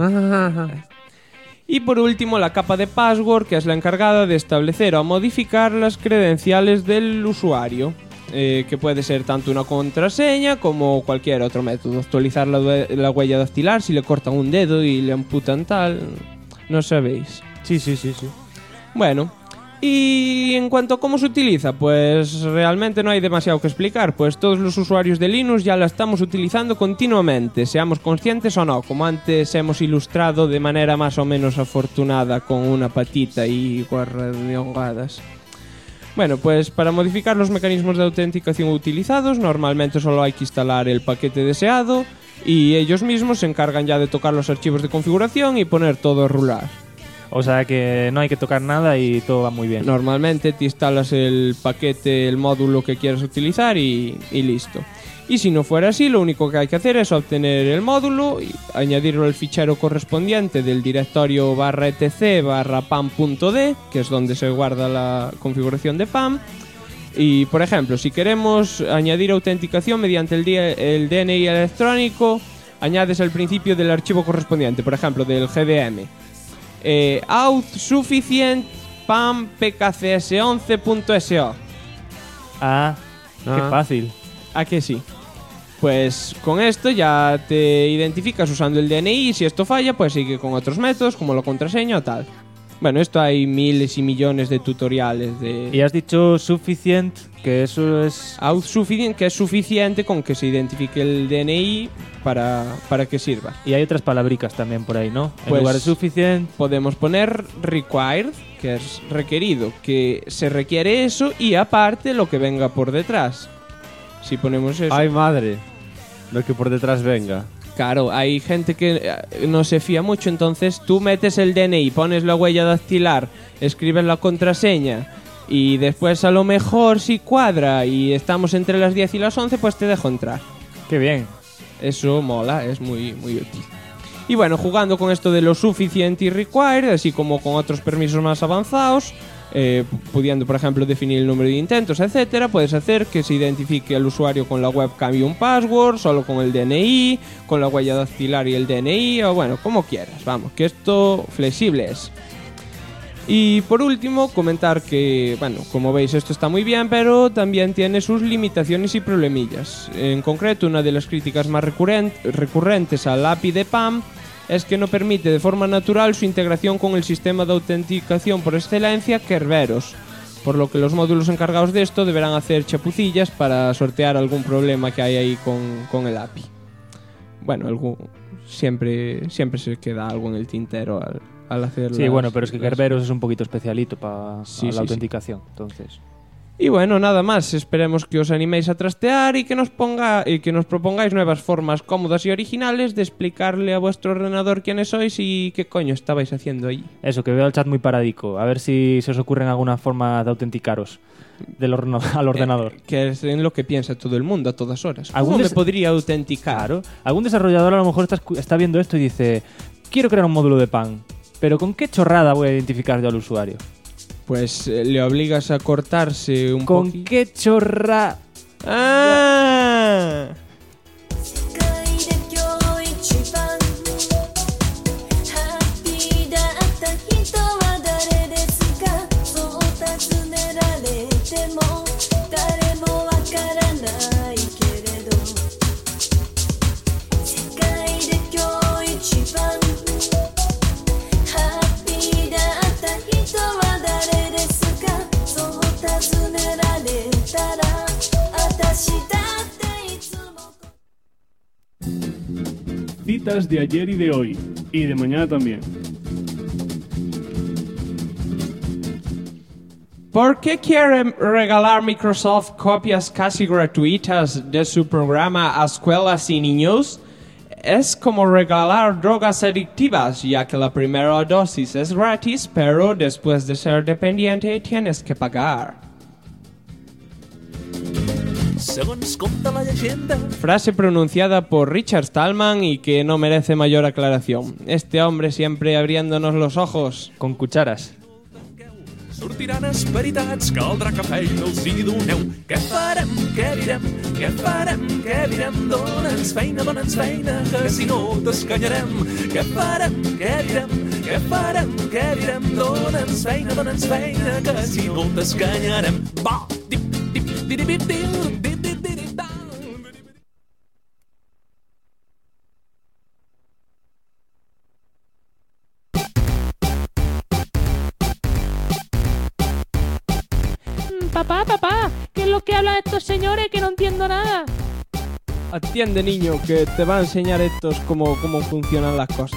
Y por último, la capa de password, que es la encargada de establecer o modificar las credenciales del usuario, que puede ser tanto una contraseña como cualquier otro método. Actualizar la huella dactilar si le cortan un dedo y le amputan tal, no sabéis. Sí. Bueno, y en cuanto a cómo se utiliza, pues realmente no hay demasiado que explicar, pues todos los usuarios de Linux ya la estamos utilizando continuamente, seamos conscientes o no, como antes hemos ilustrado de manera más o menos afortunada con una patita y guarradiongadas. Bueno, pues para modificar los mecanismos de autenticación utilizados, normalmente solo hay que instalar el paquete deseado y ellos mismos se encargan ya de tocar los archivos de configuración y poner todo a rular. O sea que no hay que tocar nada y todo va muy bien. Normalmente te instalas el paquete, el módulo que quieras utilizar y listo. Y si no fuera así, lo único que hay que hacer es obtener el módulo y añadirlo al fichero correspondiente del directorio /etc/pam.d, que es donde se guarda la configuración de PAM. Y, por ejemplo, si queremos añadir autenticación mediante el DNI electrónico, añades al principio del archivo correspondiente, por ejemplo, del GDM. Auth sufficient pam pkcs11.so. Qué fácil. ¿A que sí? Pues con esto ya te identificas usando el DNI y si esto falla, pues sigue con otros métodos como la contraseña o tal. Bueno, esto hay miles y millones de tutoriales de... Y has dicho sufficient, que eso es... Auth sufficient, que es suficiente con que se identifique el DNI para que sirva. Y hay otras palabricas también por ahí, ¿no? En Pues- lugar de sufficient... Podemos poner required, que es requerido, que se requiere eso y aparte lo que venga por detrás. Si ponemos eso... Ay, madre. Lo que por detrás venga. Claro, hay gente que no se fía mucho, entonces tú metes el DNI, pones la huella dactilar, escribes la contraseña Y después a lo mejor si cuadra y estamos entre las 10 y las 11, pues te dejo entrar. Qué bien. Eso mola, es muy, muy útil. Y bueno, jugando con esto de lo suficiente y required, así como con otros permisos más avanzados, pudiendo, por ejemplo, definir el número de intentos, etcétera, puedes hacer que se identifique al usuario con la webcam y un password, solo con el DNI, con la huella dactilar y el DNI, o bueno, como quieras. Vamos, que esto flexible es. Y por último, comentar que, bueno, como veis esto está muy bien, pero también tiene sus limitaciones y problemillas. En concreto, una de las críticas más recurrentes al API de PAM es que no permite de forma natural su integración con el sistema de autenticación por excelencia Kerberos, por lo que los módulos encargados de esto deberán hacer chapucillas para sortear algún problema que hay ahí con el API. Bueno, siempre se queda algo en el tintero al hacer. Sí, bueno, pero es que Kerberos es un poquito especialito para la autenticación, entonces. Y bueno, nada más, esperemos que os animéis a trastear y que nos propongáis nuevas formas cómodas y originales de explicarle a vuestro ordenador quiénes sois y qué coño estabais haciendo ahí. Eso, que veo el chat muy paradico, a ver si se os ocurre alguna forma de autenticaros al ordenador. Que es en lo que piensa todo el mundo a todas horas. ¿Cómo me podría autenticar? Claro, algún desarrollador a lo mejor está viendo esto y dice, quiero crear un módulo de PAN, pero ¿con qué chorrada voy a identificar yo al usuario? Pues le obligas a cortarse un poco. ¿Con qué chorra? ¡Ah! Citas de ayer y de hoy, y de mañana también. ¿Por qué quieren regalar Microsoft copias casi gratuitas de su programa a escuelas y niños? Es como regalar drogas adictivas, ya que la primera dosis es gratis, pero después de ser dependiente tienes que pagar. Frase pronunciada por Richard Stallman y que no merece mayor aclaración. Este hombre siempre abriéndonos los ojos. Con cucharas. Sortiran esperitats, caldrà que feina els hi doneu. Què farem, què direm, què farem, què direm? Dóna'ns feina, que si no t'escanyarem. Què farem, què direm, què farem, què direm? Dóna'ns feina, que si no t'escanyarem. Va, dip, dip, dip, dip, dip, dip. Papá, ¿qué es lo que hablan estos señores que no entiendo nada? Atiende, niño, que te va a enseñar estos cómo funcionan las cosas.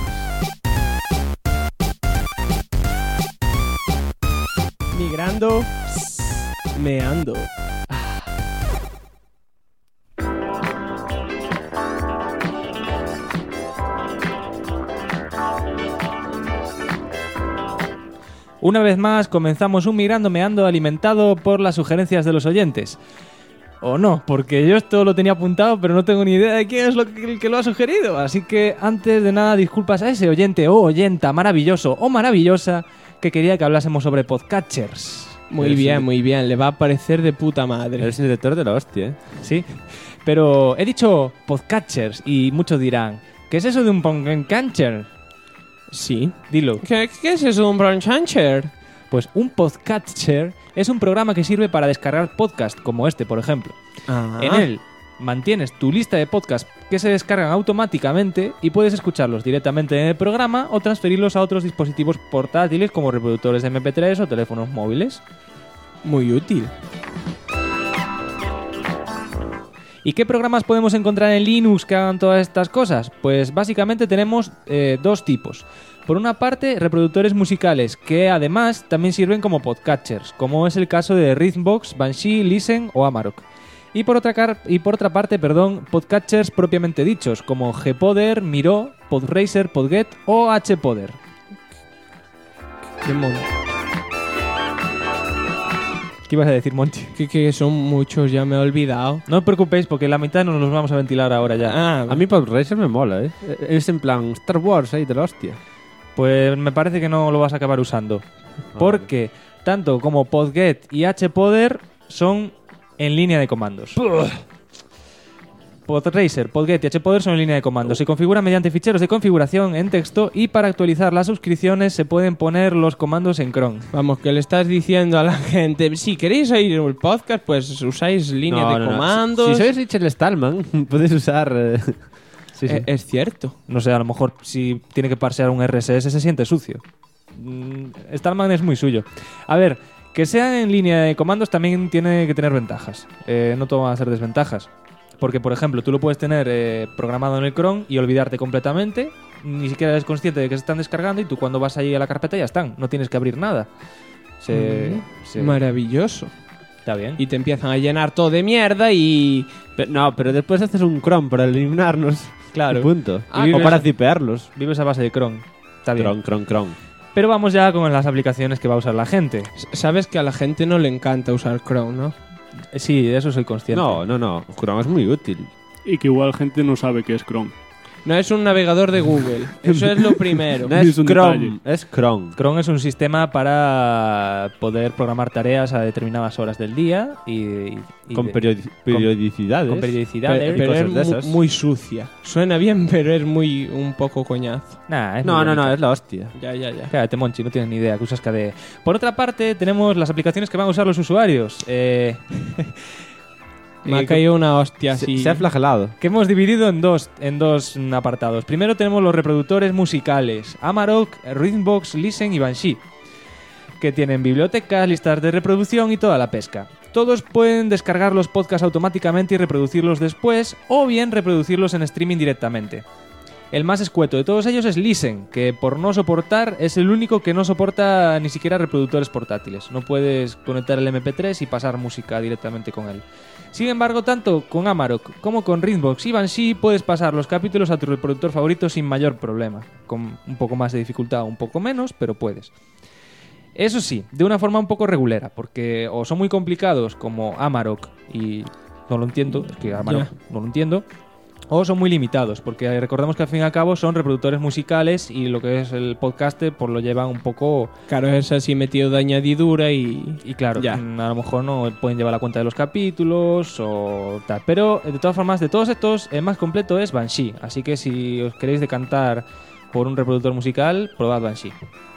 Migrando, meando. Una vez más comenzamos un Migrando Meando alimentado por las sugerencias de los oyentes. O no, porque yo esto lo tenía apuntado, pero no tengo ni idea de quién es el que lo ha sugerido. Así que antes de nada, disculpas a ese oyente o oyenta maravilloso o maravillosa que quería que hablásemos sobre podcatchers. Muy bien, le va a parecer de puta madre. Eres el director de la hostia, ¿eh? Sí, pero he dicho podcatchers y muchos dirán, ¿qué es eso de un podcatcher? Sí. Dilo. ¿Qué es eso de un podcatcher? Pues un podcatcher es un programa que sirve para descargar podcasts como este, por ejemplo. Ah. En él mantienes tu lista de podcasts que se descargan automáticamente y puedes escucharlos directamente en el programa o transferirlos a otros dispositivos portátiles como reproductores de MP3 o teléfonos móviles. Muy útil. ¿Y qué programas podemos encontrar en Linux que hagan todas estas cosas? Pues básicamente tenemos dos tipos. Por una parte, reproductores musicales, que además también sirven como podcatchers, como es el caso de Rhythmbox, Banshee, Listen o Amarok. Y por otra parte, podcatchers propiamente dichos, como Gpoder, Miro, Podracer, Podget o Hpoder. Qué mono. ¿Qué ibas a decir, Monty? Que son muchos, ya me he olvidado. No os preocupéis porque la mitad nos los vamos a ventilar ahora ya. Ah, A mí Pod Racer me mola, ¿eh? Es en plan Star Wars ahí de la hostia. Pues me parece que no lo vas a acabar usando. Porque tanto como Podget y HPodder son en línea de comandos. Podracer, Podget y HPodder son en línea de comandos. Se configuran mediante ficheros de configuración en texto y para actualizar las suscripciones se pueden poner los comandos en cron. vamos, que le estás diciendo a la gente, si queréis oír el podcast, pues usáis línea de comandos. Si sois Richard Stallman, podéis usar... sí. Es cierto. No sé, a lo mejor si tiene que parsear un RSS se siente sucio. Stallman es muy suyo. A ver, que sea en línea de comandos también tiene que tener ventajas. No todo van a ser desventajas. Porque, por ejemplo, tú lo puedes tener programado en el cron y olvidarte completamente. Ni siquiera eres consciente de que se están descargando y tú cuando vas ahí a la carpeta ya están. No tienes que abrir nada. Maravilloso. Está bien. Y te empiezan a llenar todo de mierda y... Pero después haces un cron para eliminarnos. Claro. Y punto. Ah, O para zipearlos. Vives a base de cron. Está bien. Cron. Pero vamos ya con las aplicaciones que va a usar la gente. Sabes que a la gente no le encanta usar Chrome, ¿no? Sí, de eso soy consciente. No. Chrome es muy útil. Y que igual gente no sabe qué es Chrome. No es un navegador de Google. Eso es lo primero. No es Es un Chrome, detalle. es Chrome. Cron es un sistema para poder programar tareas a determinadas horas del día y Con de- periodicidades. con periodicidad. Pero cosas es de esas. muy sucia. Suena bien, pero es muy un poco coñazo. Nah, es No, muy bonito. es la hostia. Ya. Cállate, Monchi, no tienes ni idea que usas KDE. Por otra parte, tenemos las aplicaciones que van a usar los usuarios. Me ha caído una hostia Se, así. se ha flagelado. Que hemos dividido en dos apartados. Primero tenemos los reproductores musicales, Amarok, Rhythmbox, Listen y Banshee, que tienen bibliotecas, listas de reproducción y toda la pesca. Todos pueden descargar los podcasts automáticamente y reproducirlos después, o bien reproducirlos en streaming directamente. El más escueto de todos ellos es Listen, que por no soportar es el único que no soporta ni siquiera reproductores portátiles. No puedes conectar el MP3 y pasar música directamente con él. Sin embargo, tanto con Amarok como con Rhythmbox y Banshee puedes pasar los capítulos a tu reproductor favorito sin mayor problema. Con un poco más de dificultad o un poco menos, pero puedes. Eso sí, de una forma un poco regulera, porque o son muy complicados como Amarok y no lo entiendo, es que Amarok no lo entiendo, o son muy limitados, porque recordemos que al fin y al cabo son reproductores musicales y lo que es el podcaster pues lo llevan un poco... Claro, es así metido de añadidura y... Y claro, Ya. a lo mejor no pueden llevar la cuenta de los capítulos o tal. Pero de todas formas, de todos estos, el más completo es Banshee. Así que si os queréis decantar por un reproductor musical, probad Banshee.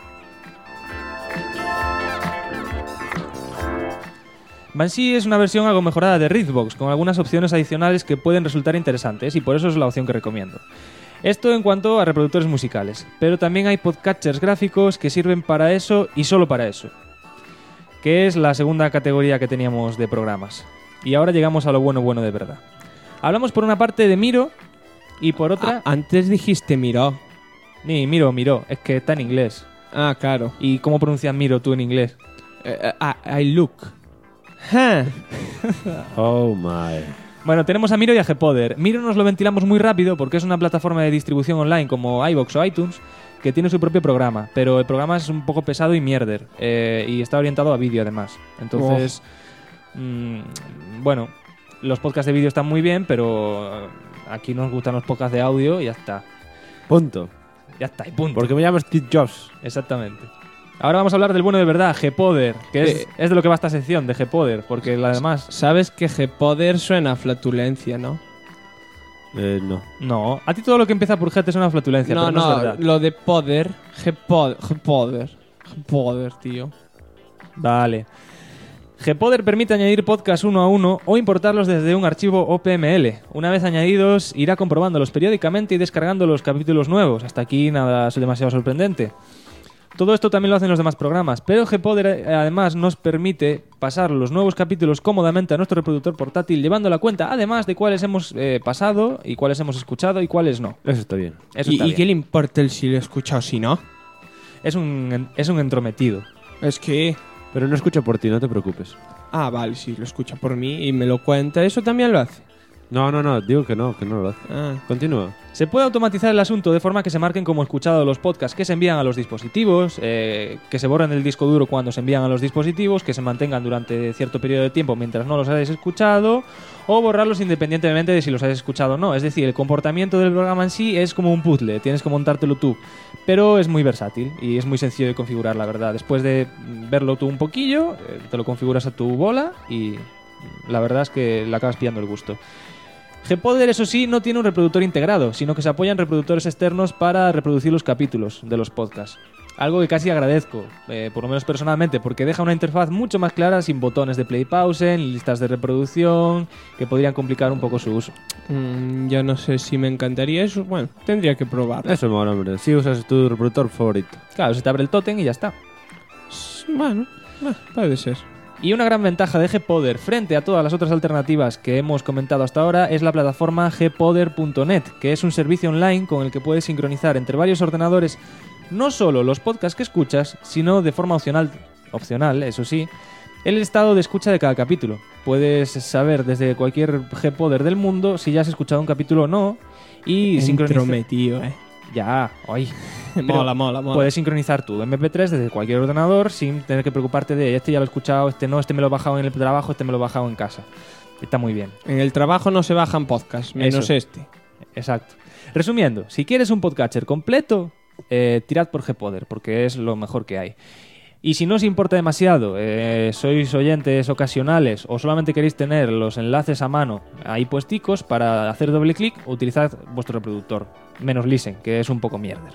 Banshee es una versión algo mejorada de Rhythmbox, con algunas opciones adicionales que pueden resultar interesantes y por eso es la opción que recomiendo. Esto en cuanto a reproductores musicales, pero también hay podcatchers gráficos que sirven para eso y solo para eso, que es la segunda categoría que teníamos de programas. Y ahora llegamos a lo bueno de verdad. Hablamos por una parte de Miro y por otra... Antes dijiste Miro. Ni Miro, es que está en inglés. Ah, claro. ¿Y cómo pronuncias Miro tú en inglés? I look. Ja. Oh my. Bueno, tenemos a Miro y a GPodder. Miro nos lo ventilamos muy rápido porque es una plataforma de distribución online como iVoox o iTunes que tiene su propio programa, pero el programa es un poco pesado y mierder y está orientado a vídeo además. Entonces, bueno, los podcasts de vídeo están muy bien, pero aquí nos gustan los podcasts de audio y ya está. Punto. Ya está, y punto. Porque me llamo Steve Jobs. Exactamente. Ahora vamos a hablar del bueno de verdad, GPodder, que es de lo que va esta sección, de GPodder, porque la demás... Sabes que GPodder suena a flatulencia, ¿no? No. No, a ti todo lo que empieza por G te suena flatulencia, No, pero no, es verdad. lo de poder, GPodder, tío. Vale. GPodder permite añadir podcasts uno a uno o importarlos desde un archivo OPML. Una vez añadidos, irá comprobándolos periódicamente y descargando los capítulos nuevos. Hasta aquí nada demasiado sorprendente. Todo esto también lo hacen los demás programas, pero GPodder además nos permite pasar los nuevos capítulos cómodamente a nuestro reproductor portátil, llevando la cuenta además de cuáles hemos pasado y cuáles hemos escuchado y cuáles no. Eso está bien. Eso está ¿Y bien. qué le importa el si lo he escuchado o si no? Es un entrometido. Es que... Pero no escucho por ti, no te preocupes. Ah, vale, sí, lo escucha por mí y me lo cuenta. Eso también lo hace. No, digo que no lo hace. Continúa. Se puede automatizar el asunto de forma que se marquen como escuchado los podcasts que se envían a los dispositivos, que se borren del disco duro cuando se envían a los dispositivos, que se mantengan durante cierto periodo de tiempo mientras no los hayáis escuchado, o borrarlos independientemente de si los hayas escuchado o no. Es decir, el comportamiento del programa en sí es como un puzzle, tienes que montártelo tú, pero es muy versátil y es muy sencillo de configurar, la verdad. Después de verlo tú un poquillo, te lo configuras a tu bola y la verdad es que le acabas pillando el gusto. Gpoder, eso sí, no tiene un reproductor integrado, sino que se apoya en reproductores externos para reproducir los capítulos de los podcasts. Algo que casi agradezco, por lo menos personalmente, porque deja una interfaz mucho más clara, sin botones de play pause, ni listas de reproducción, que podrían complicar un poco su uso. Yo no sé si me encantaría eso. Bueno, tendría que probarlo. Eso mola, hombre. Si usas tu reproductor favorito. Claro, se te abre el tótem y ya está. Bueno, puede ser. Y una gran ventaja de Gpoder frente a todas las otras alternativas que hemos comentado hasta ahora es la plataforma gpoder.net, que es un servicio online con el que puedes sincronizar entre varios ordenadores no solo los podcasts que escuchas, sino de forma opcional, eso sí, el estado de escucha de cada capítulo. Puedes saber desde cualquier Gpoder del mundo si ya has escuchado un capítulo o no y sincronizar... Entrometido, Ya, hoy. Mola. Puedes sincronizar tu MP3 desde cualquier ordenador sin tener que preocuparte de este ya lo he escuchado, este no, este me lo he bajado en el trabajo, este me lo he bajado en casa. Está muy bien. En el trabajo no se bajan podcasts, menos Eso. este. Exacto. Resumiendo, si quieres un podcatcher completo, tirad por Gpoder, porque es lo mejor que hay. Y si no os importa demasiado, sois oyentes ocasionales o solamente queréis tener los enlaces a mano ahí puesticos para hacer doble clic, utilizad vuestro reproductor. Menos Listen, que es un poco mierder.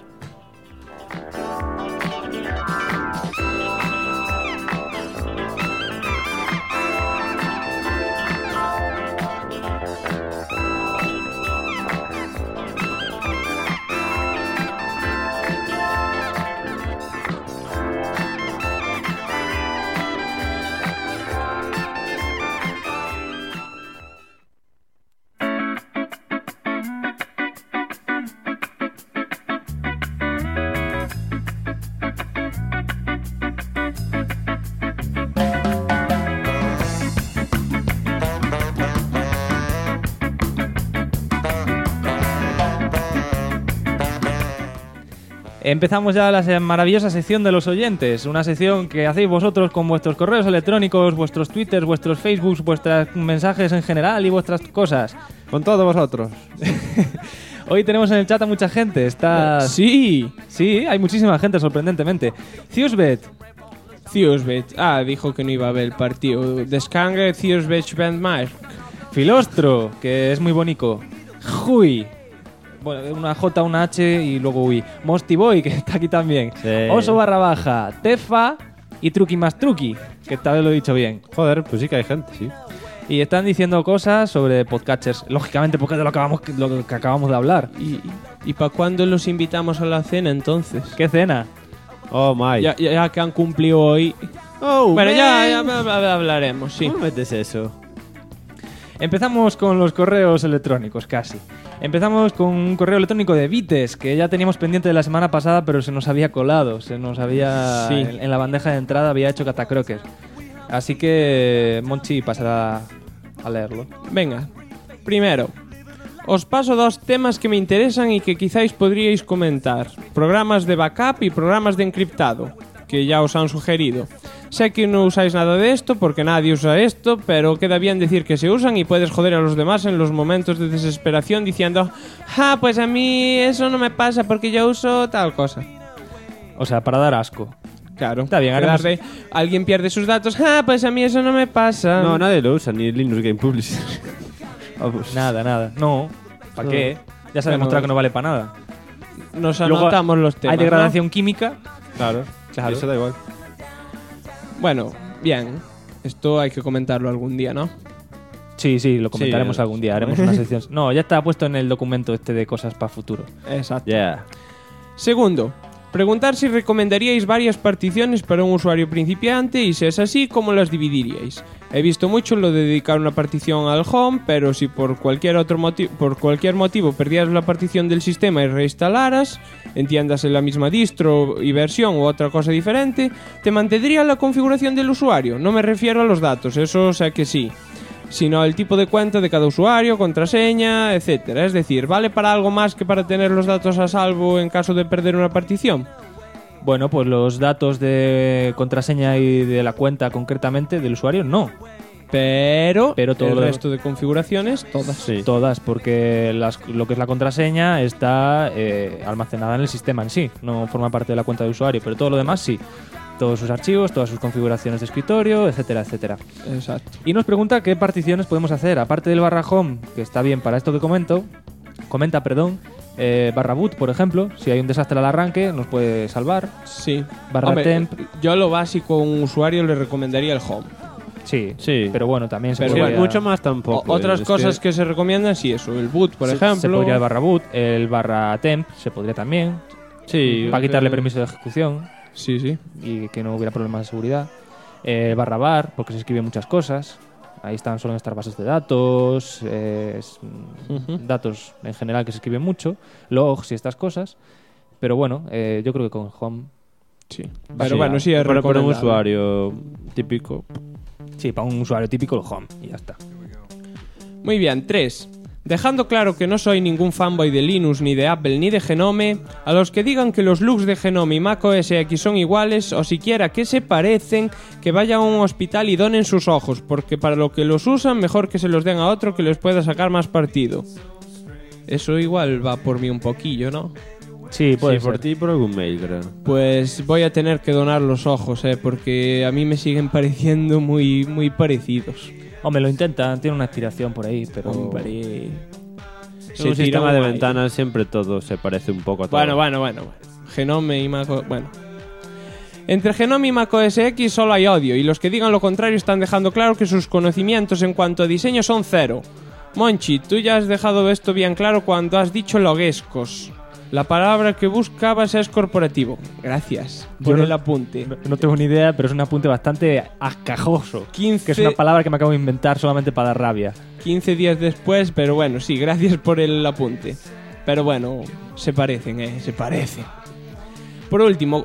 Empezamos ya la maravillosa sección de los oyentes, una sección que hacéis vosotros con vuestros correos electrónicos, vuestros twitters, vuestros facebooks, vuestros mensajes en general y vuestras cosas. Con todos vosotros. Hoy tenemos en el chat a mucha gente. Está... Sí, hay muchísima gente, sorprendentemente. Ciusbet. Dijo que no iba a ver el partido. Descangue Ciusbet Bandmark. Filostro, que es muy bonito. Jui. Bueno, una J, una H y luego UI. Mostiboy, que está aquí también. Sí. Oso _, Tefa y Truqui más Truqui, que tal vez lo he dicho bien. Joder, pues sí que hay gente, sí. Y están diciendo cosas sobre podcatchers. Lógicamente, porque es de lo que acabamos de hablar. ¿Y para cuándo los invitamos a la cena entonces? ¿Qué cena? Oh, my. Ya que han cumplido hoy. Bueno, ya hablaremos, sí. ¿Cómo metes eso? Empezamos con los correos electrónicos, casi. Empezamos con un correo electrónico de Vites, que ya teníamos pendiente de la semana pasada, pero se nos había colado. Se nos había... Sí. En la bandeja de entrada había hecho catacroker. Así que Monchi pasará a leerlo. Venga, primero, os paso dos temas que me interesan y que quizás podríais comentar. Programas de backup y programas de encriptado, que ya os han sugerido. Sé que no usáis nada de esto porque nadie usa esto, pero queda bien decir que se usan y puedes joder a los demás en los momentos de desesperación diciendo pues a mí eso no me pasa porque yo uso tal cosa. O sea, para dar asco. Claro, está bien. Alguien pierde sus datos, pues a mí eso no me pasa. No, nadie lo usa, ni Linux Game Publisher. Vamos. Nada. No, ¿para qué? Ya se ha demostrado que no vale para nada. Nos anotamos los temas. Hay degradación química. Claro, eso da igual. Bueno, bien. Esto hay que comentarlo algún día, ¿no? Sí, lo comentaremos algún día. Haremos una sección. No, ya está puesto en el documento este de cosas para futuro. Exacto. Yeah. Segundo, preguntar si recomendaríais varias particiones para un usuario principiante y si es así, ¿cómo las dividiríais? He visto mucho lo de dedicar una partición al home, pero si por cualquier motivo perdieras la partición del sistema y reinstalaras, entiéndase la misma distro y versión u otra cosa diferente, ¿te mantendría la configuración del usuario? No me refiero a los datos, eso sé que sí. sino el tipo de cuenta de cada usuario, contraseña, etcétera. Es decir, ¿vale para algo más que para tener los datos a salvo en caso de perder una partición? Bueno, pues los datos de contraseña y de la cuenta concretamente del usuario, no. Pero todo el lo- resto de configuraciones, todas. Sí. Todas, porque lo que es la contraseña está almacenada en el sistema en sí, no forma parte de la cuenta de usuario, pero todo lo demás sí. Todos sus archivos, todas sus configuraciones de escritorio, etcétera, etcétera. Exacto. Y nos pregunta qué particiones podemos hacer, aparte del /home, que está bien para esto que comenta, /boot, por ejemplo, si hay un desastre al arranque, nos puede salvar. Sí. /temp. Yo lo básico a un usuario le recomendaría el home. Sí, Sí. pero bueno, también se Pero podría... Mucho más tampoco. Otras es cosas que se recomiendan, sí, eso. El boot, por ejemplo. Se podría el /boot, el /temp se podría también, Sí. para quitarle permiso de ejecución Sí, sí. y que no hubiera problemas de seguridad. /var, porque se escriben muchas cosas. Ahí suelen estar bases de datos, datos en general que se escriben mucho, logs y estas cosas. Pero bueno, yo creo que con home, Sí. Pero bueno, sí, es para un recomendable. usuario típico. sí, para un usuario típico el home y ya está. Muy bien, 3. Dejando claro que no soy ningún fanboy de Linux, ni de Apple, ni de Genome, a los que digan que los looks de Genome y Mac OS X son iguales, o siquiera que se parecen, que vayan a un hospital y donen sus ojos, porque para lo que los usan, mejor que se los den a otro que les pueda sacar más partido. Eso igual va por mí un poquillo, ¿no? Sí, puede Sí, por ser. ti y por algún mail, creo. Pues voy a tener que donar los ojos, porque a mí me siguen pareciendo muy, muy parecidos. Hombre, lo intentan, tiene una aspiración por ahí, pero... Hombre. En un sistema de ventanas siempre todo se parece un poco a todo. Bueno. Genome y Mac OS... Bueno. Entre Genome y Mac OS X solo hay odio, y los que digan lo contrario están dejando claro que sus conocimientos en cuanto a diseño son cero. Monchi, tú ya has dejado esto bien claro cuando has dicho loguescos. La palabra que buscabas es corporativo. Gracias por Yo el apunte. No tengo ni idea, pero es un apunte bastante ascajoso. 15 Que es una palabra que me acabo de inventar solamente para dar rabia. 15 días después, pero bueno, sí, gracias por el apunte. Pero bueno, se parecen, se parecen. Por último,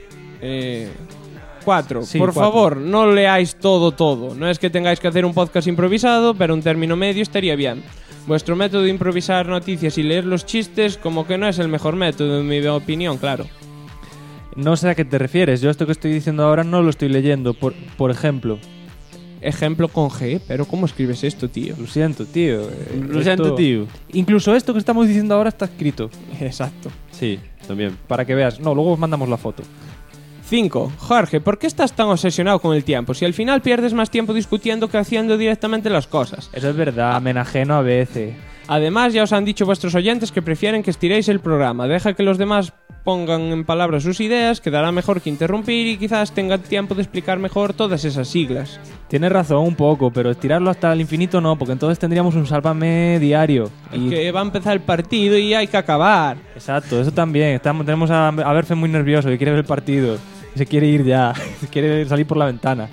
4. Sí, Por 4. favor, no leáis todo. No es que tengáis que hacer un podcast improvisado, pero un término medio estaría bien. Vuestro método de improvisar noticias y leer los chistes como que no es el mejor método, en mi opinión, claro. No sé a qué te refieres. Yo esto que estoy diciendo ahora no lo estoy leyendo. Por ejemplo, Ejemplo con G, pero ¿cómo escribes esto, tío? lo siento, tío. Lo siento, tío. Incluso esto que estamos diciendo ahora está escrito. Exacto. Sí, también. Para que veas. No, luego os mandamos la foto. 5. Jorge, ¿por qué estás tan obsesionado con el tiempo? Si al final pierdes más tiempo discutiendo que haciendo directamente las cosas. Eso es verdad, me enajeno a veces. Además, ya os han dicho vuestros oyentes que prefieren que estiréis el programa. Deja que los demás pongan en palabras sus ideas, quedará mejor que interrumpir y quizás tenga tiempo de explicar mejor todas esas siglas. Tienes razón un poco, pero estirarlo hasta el infinito no, porque entonces tendríamos un sálvame diario. Es que va a empezar el partido y hay que acabar. Exacto, eso también. Tenemos a Berfe muy nervioso, que quiere ver el partido. Se quiere ir ya, se quiere salir por la ventana.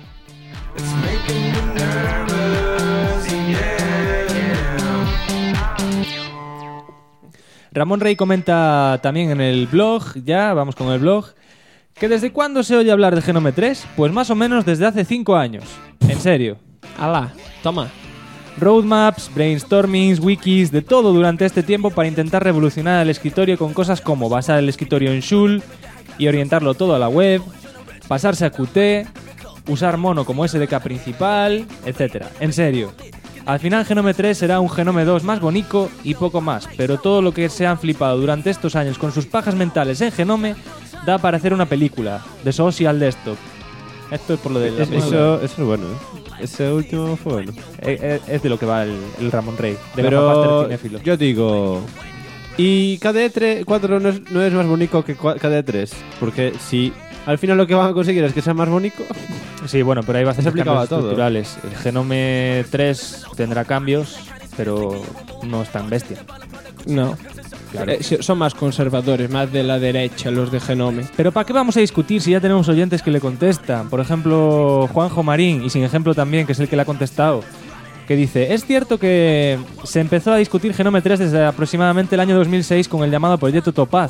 Ramón Rey comenta también en el blog, ya vamos con el blog, que ¿desde cuándo se oye hablar de Genome 3? Pues más o menos desde hace 5 años. En serio. Alá, toma. Roadmaps, brainstormings, wikis, de todo durante este tiempo para intentar revolucionar el escritorio con cosas como basar el escritorio en Joule y orientarlo todo a la web, pasarse a Qt, usar Mono como SDK principal, etc. En serio. Al final Genome 3 será un Genome 2 más bonito y poco más, pero todo lo que se han flipado durante estos años con sus pajas mentales en Genome da para hacer una película de Social Desktop. Esto es por lo de la película. Eso es bueno, Ese último fue bueno. Es de lo que va el Ramón Rey, de Pero Gafapaster cinéfilo. yo digo... ¿Y KDE 4 no es más bonito que KDE 3? Porque si al final lo que van a conseguir es que sea más bonito... Sí, bueno, pero hay bastantes aplicaba cambios a todo. estructurales. El Genome 3 tendrá cambios, pero no es tan bestia. No. Claro. Son más conservadores, más de la derecha los de Genome. Pero ¿para qué vamos a discutir si ya tenemos oyentes que le contestan? Por ejemplo, Juanjo Marín, y sin ejemplo también, que es el que le ha contestado, que dice: es cierto que se empezó a discutir Genome 3 desde aproximadamente el año 2006 con el llamado Proyecto Topaz,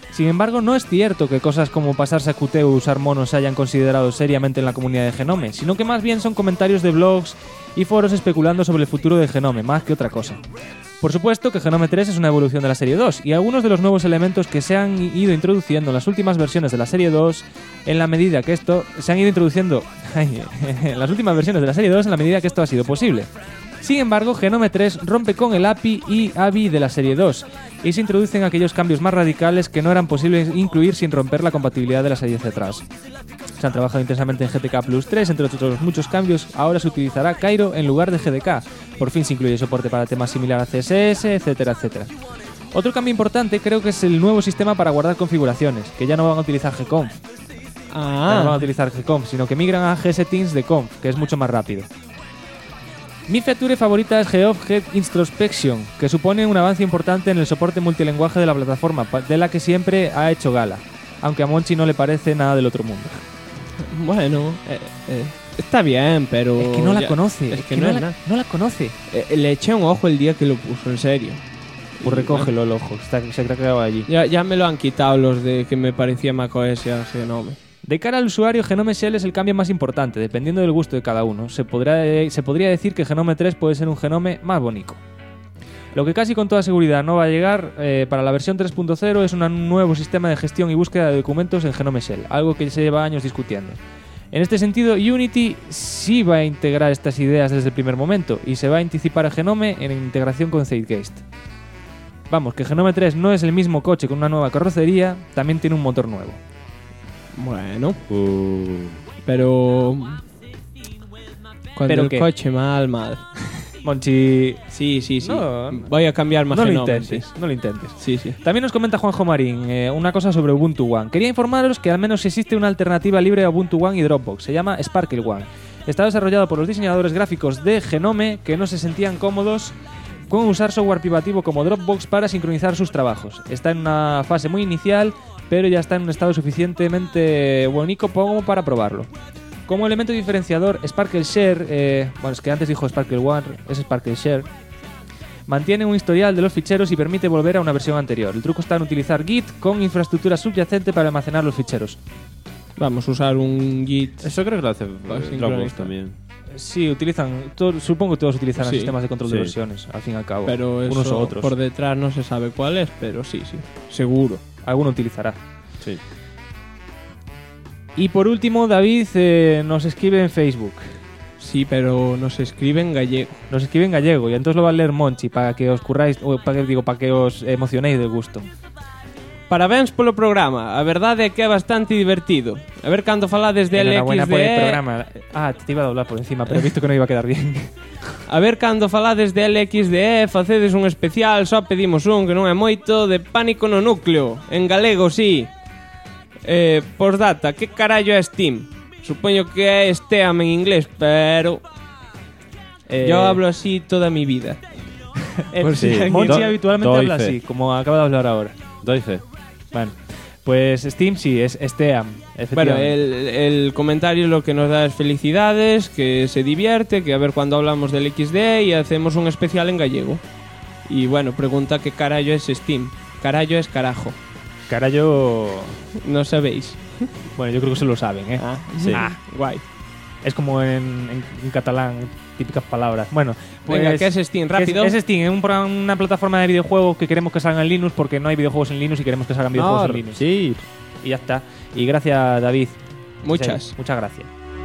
Sin embargo, no es cierto que cosas como pasarse a Qt o usar monos se hayan considerado seriamente en la comunidad de Genome, sino que más bien son comentarios de blogs y foros especulando sobre el futuro de Genome, más que otra cosa. Por supuesto que Genome 3 es una evolución de la serie 2, y algunos de los nuevos elementos que se han ido introduciendo en las últimas versiones de la serie 2, en la medida que esto se han ido introduciendo en las últimas versiones de la serie 2 en la medida que esto ha sido posible. Sin embargo, Genome 3 rompe con el API y ABI de la serie 2 y se introducen aquellos cambios más radicales que no eran posibles incluir sin romper la compatibilidad de la serie hacia atrás. Se han trabajado intensamente en GTK Plus 3, entre otros muchos cambios. Ahora se utilizará Cairo en lugar de GDK. Por fin se incluye soporte para temas similar a CSS, etcétera, etcétera. Otro cambio importante creo que es el nuevo sistema para guardar configuraciones, que ya no van a utilizar gconf. Ya no van a utilizar gconf, sino que migran a gsettings de conf, que es mucho más rápido. Mi feature favorita es GeoffGet Introspection, que supone un avance importante en el soporte multilenguaje de la plataforma, de la que siempre ha hecho gala, aunque a Monchi no le parece nada del otro mundo. Bueno, está bien, pero... Es que no la conoce, Es que no es nada. no la conoce. Le eché un ojo el día que lo puso, en serio. Pues recógelo el ojo, se ha quedado allí. Ya me lo han quitado los de que me parecía macOS a Genome. De cara al usuario, Genome Shell es el cambio más importante, dependiendo del gusto de cada uno. Se podría decir que Genome 3 puede ser un Genome más bonito. Lo que casi con toda seguridad no va a llegar para la versión 3.0 es un nuevo sistema de gestión y búsqueda de documentos en Genome Shell, algo que se lleva años discutiendo. En este sentido, Unity sí va a integrar estas ideas desde el primer momento y se va a anticipar a Genome en integración con Zeitgeist. Vamos, que Genome 3 no es el mismo coche con una nueva carrocería, también tiene un motor nuevo. Bueno, pero... Cuando ¿Pero el qué? coche mal. Monchi... Sí. No, Voy a cambiar más no lo Genome, intentes, no lo intentes. Sí. También nos comenta Juanjo Marín una cosa sobre Ubuntu One. Quería informaros que al menos existe una alternativa libre a Ubuntu One y Dropbox. Se llama Sparkle One. Está desarrollado por los diseñadores gráficos de Genome que no se sentían cómodos con usar software privativo como Dropbox para sincronizar sus trabajos. Está en una fase muy inicial, pero ya está en un estado suficientemente bonito como para probarlo. Como elemento diferenciador, Sparkle Share, bueno, es que antes dijo Sparkle One, es Sparkle Share, mantiene un historial de los ficheros y permite volver a una versión anterior. El truco está en utilizar Git con infraestructura subyacente para almacenar los ficheros. Vamos a usar un Git. Eso creo que lo hace sincronizar. Dropbox también. Sí, supongo que todos utilizarán Sí, sistemas de control sí. de versiones, al fin y al cabo. Pero unos eso o otros. por detrás no se sabe cuál es, pero sí, seguro. Alguno utilizará. Sí. Y por último, David nos escribe en Facebook. Sí, pero nos escribe en gallego. Nos escribe en gallego y entonces lo va a leer Monchi para que os curráis, o para que os emocionéis del gusto. Parabéns polo programa. A verdade é que é bastante divertido. A ver cando falades de Enhorabuena por el LXDE. programa. Ah, te iba a doblar por encima, pero he visto que no iba a quedar bien. A ver cando falades de LXDE, facedes un especial, só pedimos un que non é moito, de Pánico no Núcleo. En galego, sí. Postdata, que carallo é Steam? Supoño que é Steam en inglés, pero... Yo hablo así toda mi vida. Pues sí. Monchi Do- habitualmente doy habla fe. así, como acaba de hablar ahora. Doy fe. Bueno, pues Steam sí, es Steam, Bueno, efectivamente. el comentario lo que nos da es felicidades, que se divierte, que a ver cuando hablamos del XD y hacemos un especial en gallego. Y bueno, pregunta qué carallo es Steam. Carallo es carajo. Carallo... No sabéis. Bueno, yo creo que se lo saben, ¿eh? Sí. Guay. Es como en catalán, típicas palabras. Bueno, pues... Venga, ¿qué es Steam? Rápido. Es Steam, es una plataforma de videojuegos que queremos que salgan en Linux porque no hay videojuegos en Linux y queremos que salgan videojuegos en Linux. Sí. Y ya está. Y gracias, David. Muchas. Sí, muchas gracias.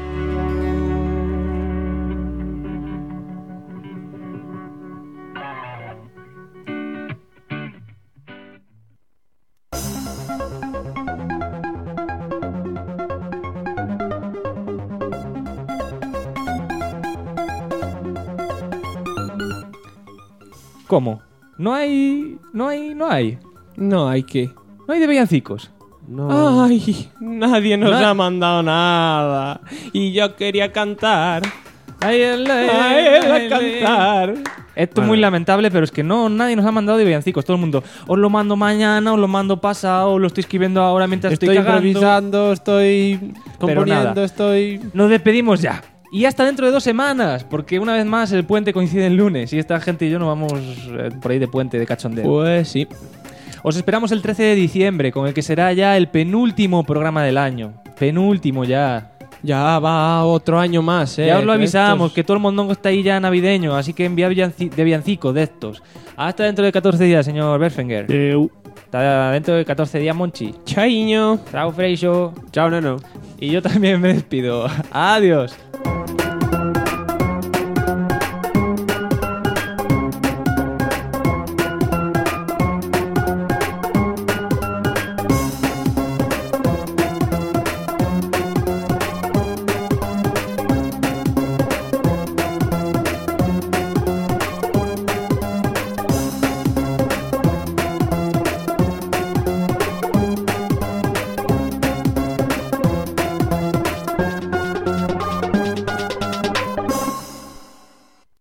¿Cómo? No hay No hay que. de villancicos. No. Ay, nadie nos ha mandado nada. Y yo quería cantar. A él a cantar. Esto es muy lamentable, pero es que nadie nos ha mandado de villancicos. Todo el mundo, os lo mando mañana, os lo mando pasado, os lo estoy escribiendo ahora mientras Estoy estoy cagando. improvisando, estoy Pero nada. componiendo, estoy... Nos despedimos ya. Y hasta dentro de 2 semanas, porque una vez más el puente coincide en lunes y esta gente y yo nos vamos por ahí de puente, de cachondeo. Pues sí. Os esperamos el 13 de diciembre, con el que será ya el penúltimo programa del año. Penúltimo ya. Ya va otro año más, Ya os lo avisamos, Estos- que todo el mondongo está ahí ya navideño, así que enviad de villancicos de estos. Hasta dentro de 14 días, señor Berfenger. Hasta dentro de 14 días, Monchi. Chaiño. Chao, Freixo. Chao, neno. Y yo también me despido. Adiós.